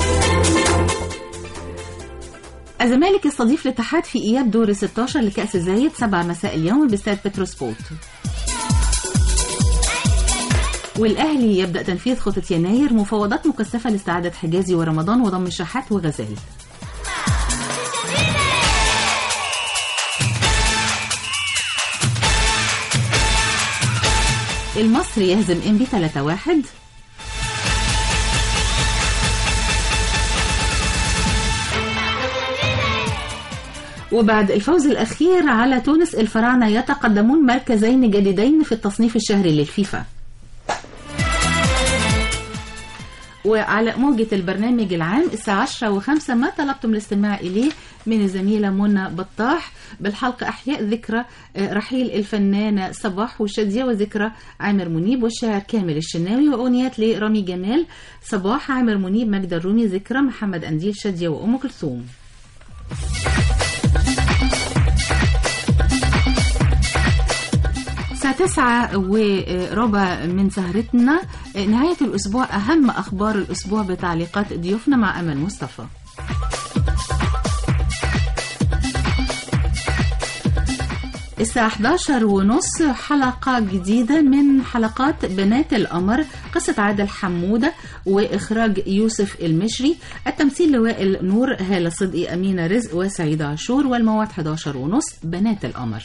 الزمالك يستضيف الاتحاد في إياب دور ستة عشر لكأس زايد سبعة مساء اليوم باستاد بتروسبورت. والأهلي يبدأ تنفيذ خطة يناير، مفاوضات مكثفة لاستعادة حجازي ورمضان وضم الشحات وغزال. المصري يهزم إنبي ثلاثة واحد. وبعد الفوز الأخير على تونس الفراعنة يتقدمون مركزين جديدين في التصنيف الشهري للفيفا. وعلى موجة البرنامج العام الساعة عشرة وخمسة ما طلبتم الاستماع إليه من الزميلة منى بطاح بالحلقة أحياء ذكرى رحيل الفنانة صباح وشادية وذكرى عامر منيب والشاعر كامل الشناوي وأغنيات لرامي جمال صباح عامر منيب مجد الرومي ذكرى محمد أنديل شادية وأم كلثوم. الساعة تسعة وربع من سهرتنا نهاية الأسبوع أهم أخبار الأسبوع بتعليقات ضيوفنا مع أمل مصطفى. الساعة إحدى عشر ونص حلقة جديدة من حلقات بنات القمر، قصة عادل حمودة وإخراج يوسف المشري، التمثيل لوائل نور، هالة صدقي، أمينة رزق وسعيدة عاشور، والموعد إحدى عشر ونص بنات القمر.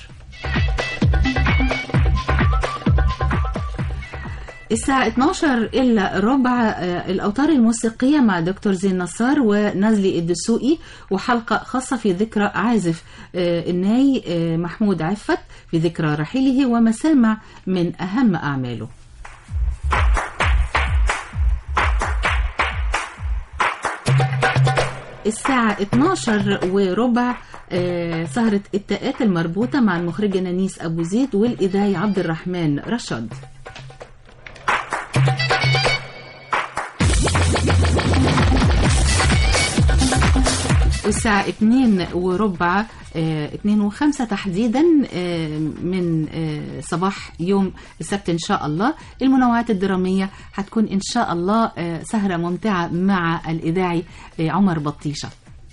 الساعة اثناشر إلا ربع الأوتار الموسيقية مع دكتور زين نصار ونازلي الدسوقي، وحلقة خاصة في ذكرى عازف الناي محمود عفت في ذكرى رحيله ومسامع من أهم أعماله. الساعة اثناشر وربع سهرة التاءات المربوطة مع المخرجة نانيس أبو زيد والإذاعي عبد الرحمن رشاد. الساعة اتنين وربع اه اتنين وخمسة تحديدا اه من اه صباح يوم السبت إن شاء الله. المنوعات الدرامية هتكون إن شاء الله اه سهرة ممتعة مع الإذاعي اه عمر بطيشة.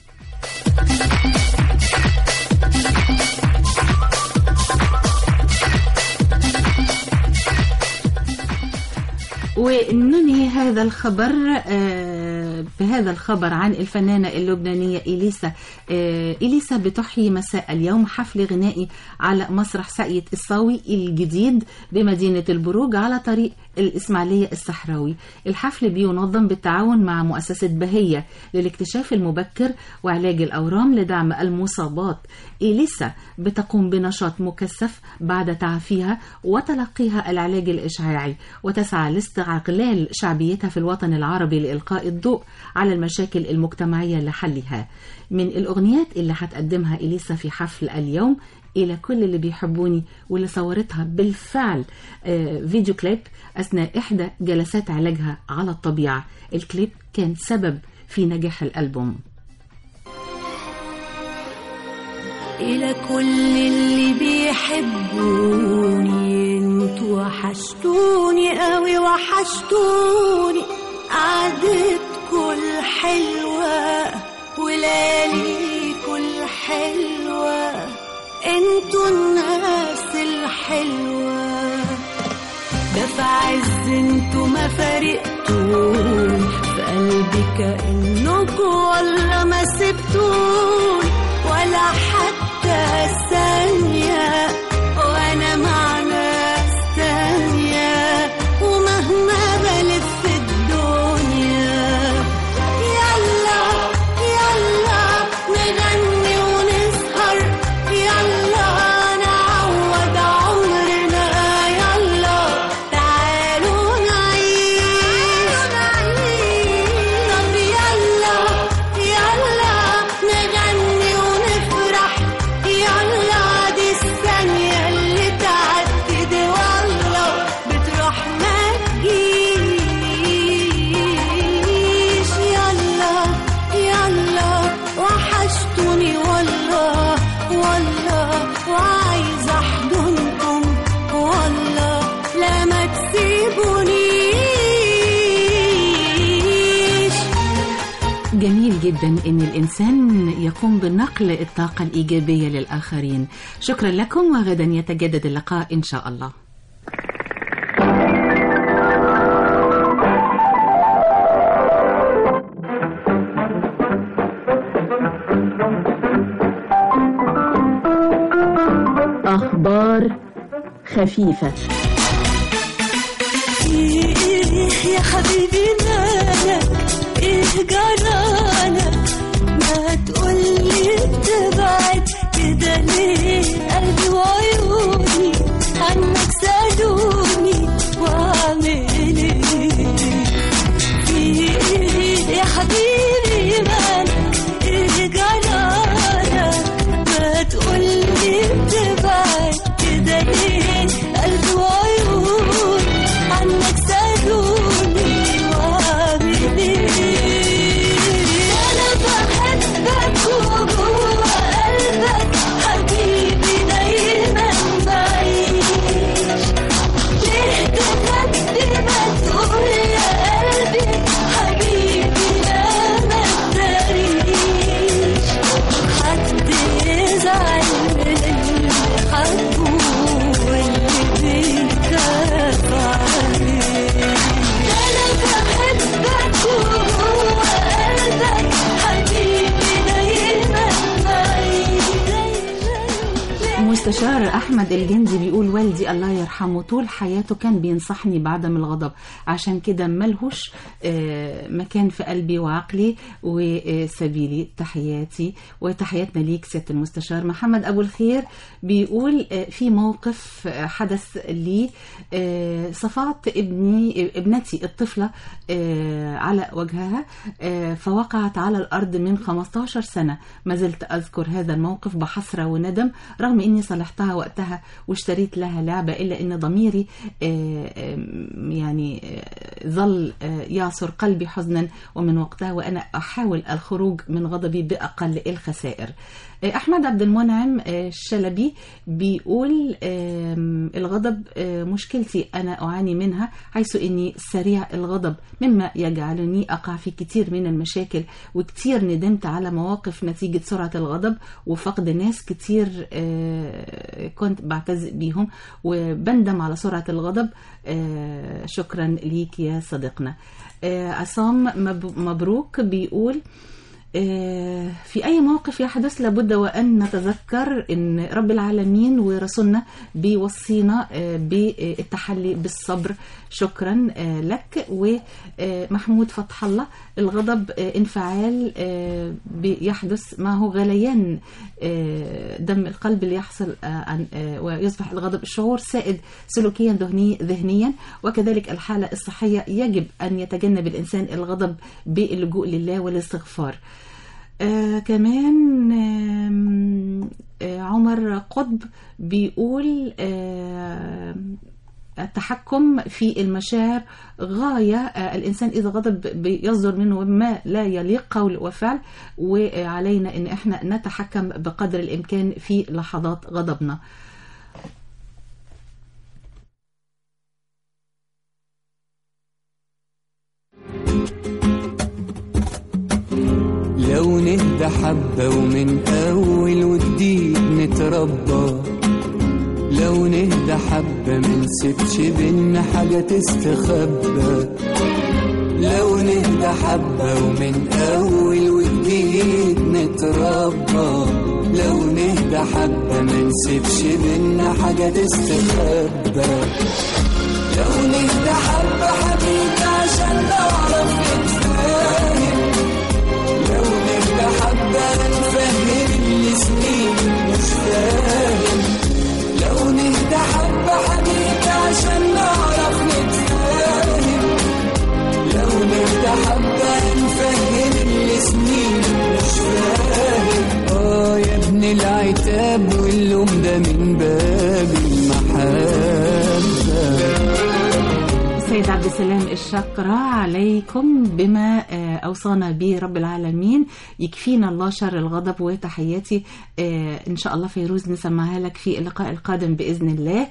وننهي هذا الخبر بهذا الخبر عن الفنانة اللبنانية إليسا. إليسا بتحيي مساء اليوم حفل غنائي على مسرح ساقية الصاوي الجديد بمدينة البروج على طريق الإسماعيلية الصحراوي. الحفل بينظم بالتعاون مع مؤسسة بهية للاكتشاف المبكر وعلاج الأورام لدعم المصابات. إليسا بتقوم بنشاط مكثف بعد تعافيها وتلقيها العلاج الإشعاعي، وتسعى لاستغلال شعبيتها في الوطن العربي لإلقاء الضوء على المشاكل المجتمعية لحلها. من الأغنيات اللي هتقدمها إليسا في حفل اليوم إلى كل اللي بيحبوني، واللي صورتها بالفعل فيديو كليب أثناء إحدى جلسات علاجها على الطبيعة. الكليب كان سبب في نجاح الألبوم. إلى كل اللي بيحبوني انتوا وحشتوني قوي وحشتوني، قعدتكوا الحلوة ولياليكوا الحلوة، انتوا الناس الحلوة، ده في عز انتوا ما فارقتوني في قلبي كأنكوا والله ما سبتوني ولا حتى ثانية، وأنا مع ناس تانية ومهما بلف في الدنيا. يلا يلا نغني ونسهر، يلا نعوض عمرنا، يلا تعالوا نعيش. طب يلا يلا نغني ونفرح، يلا دي الثانية اللي تعدي والله بتروح ما تجيش. يلا يلا وحشتوني والله والله، وعايزة أحضنكم والله لا ما تسيبونيش. جميل جدا إن الإنسان يقوم بنقل الطاقة الإيجابية للآخرين. شكرا لكم، وغدا يتجدد اللقاء إن شاء الله. أخبار خفيفة. إيه يا حبيبي مالك، إيه جرالك، ما تقولي بتبعد كده ليه، قلبي وعيوني عنك سألوني وأعمل إيه. إيه يا حبيبي مالك، إيه جرالك، ما تقولي بتبعد كده ليه، قلبي وعيوني عنك سألوني وأعمل إيه. أنا بحبك وجوه قلبك حبيبي دايما بعيش، ليه تخبي ما تقول يا قلبي حبيبي لا ما تداريش، حد يزعل مني حبه واللي بيخاف عليه. أنا بحبك وجوه قلبك حبيبي دايما بعيد. مستشار أحمد الجندي بيقول والدي الله يرحمه طول حياته كان بينصحني بعدم الغضب، عشان كده ملهوش مكان في قلبي وعقلي وسبيلي. تحياتي وتحياتنا ليك سيادة المستشار. محمد أبو الخير بيقول في موقف حدث لي، صفعت ابني ابنتي الطفلة على وجهها فوقعت على الأرض من خمستاشر سنة، ما زلت أذكر هذا الموقف بحسرة وندم رغم إني صليت صالحتها وقتها واشتريت لها لعبة، إلا إن ضميري يعني ظل يعصر قلبي حزنا، ومن وقتها وأنا أحاول الخروج من غضبي بأقل الخسائر. أحمد عبد المنعم الشلبي بيقول الغضب مشكلتي أنا أعاني منها، حيث أني سريع الغضب مما يجعلني أقع في كتير من المشاكل، وكتير ندمت على مواقف نتيجة سرعة الغضب وفقد ناس كتير كنت بعتز بيهم، وبندم على سرعة الغضب. شكرا ليك يا صديقنا. عصام مبروك بيقول في أي موقف يحدث لابد وأن نتذكر أن رب العالمين ورسولنا بيوصينا بالتحلي بالصبر. شكرا لك. ومحمود فتح الله، الغضب انفعال بيحدث معه غليان دم القلب اللي يحصل عن ويصبح الغضب شعور سائد سلوكيا ذهنيا، وكذلك الحالة الصحية. يجب أن يتجنب الإنسان الغضب باللجوء لله والاستغفار. آه كمان آه عمر قطب بيقول آه التحكم في المشاعر غاية. آه الإنسان إذا غضب بيصدر منه ما لا يليق قول وفعل، وعلينا أن احنا نتحكم بقدر الإمكان في لحظات غضبنا. لو نهدى حبة ومن أول وجديد نتربى، لو نهدى حبة منسيبش بينا حاجة تستخبى، لو نهدى حبة ومن أول وجديد نتربى، لو نهدى حبة منسيبش بينا حاجة تستخبى، لو نهدى حبة حبيبي عشان نعرف نتفاهم، لو نهدى حبة نفهم اللي سنين مش فاهم، لو نهدى حبة حبيبي عشان نعرف نتفاهم، لو نهدى حبة نفهم اللي سنين مش فاهم. اه يا ابن العتاب واللوم ده من باب المحبة. سيد عبد السلام الشكرة عليكم بما أوصانا به رب العالمين، يكفينا الله شر الغضب. وتحياتي إن شاء الله فيروز نسمعها لك في اللقاء القادم بإذن الله.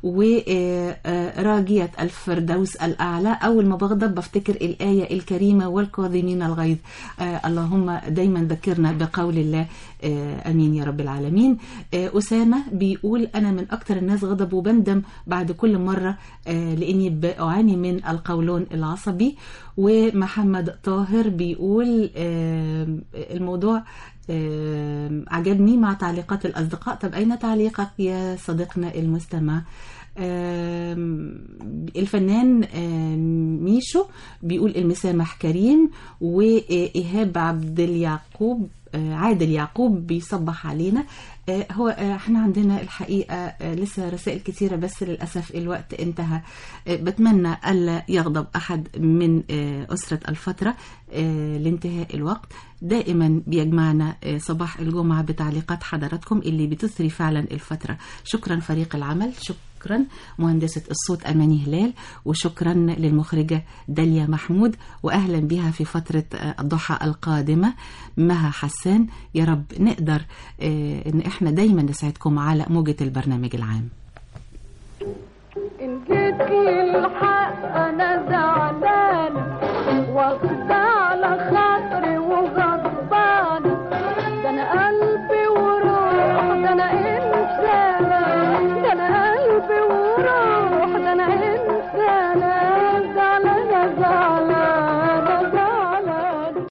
وراجية الفردوس الأعلى، أول ما بغضب بفتكر الآية الكريمة والكاظمين الغيظ. اللهم دايما ذكرنا بقول الله، أمين يا رب العالمين. أسامة بيقول أنا من أكتر الناس غضب وبندم بعد كل مرة لأني بعاني من القولون العصبي. ومحمد طاهر بيقول الموضوع عجبني مع تعليقات الأصدقاء. طب أين تعليقك يا صديقنا المستمع؟ الفنان ميشو بيقول المسامح كريم. وإيهاب عبد اليعقوب عادل يعقوب بيصبح علينا. هو احنا عندنا الحقيقة لسه رسائل كتيرة بس للأسف الوقت انتهى. بتمنى ألا يغضب أحد من أسرة الفترة لانتهاء الوقت. دائما بيجمعنا صباح الجمعة بتعليقات حضراتكم اللي بتثري فعلا الفترة. شكرا فريق العمل، شكرا مهندسة الصوت أماني هلال، وشكرا للمخرجة داليا محمود، وأهلا بها في فترة الضحى القادمة مها حسان. يا رب نقدر إن إحنا دايما نسعدكم على موجة البرنامج العام. إن جيت للحق أنا زعلانة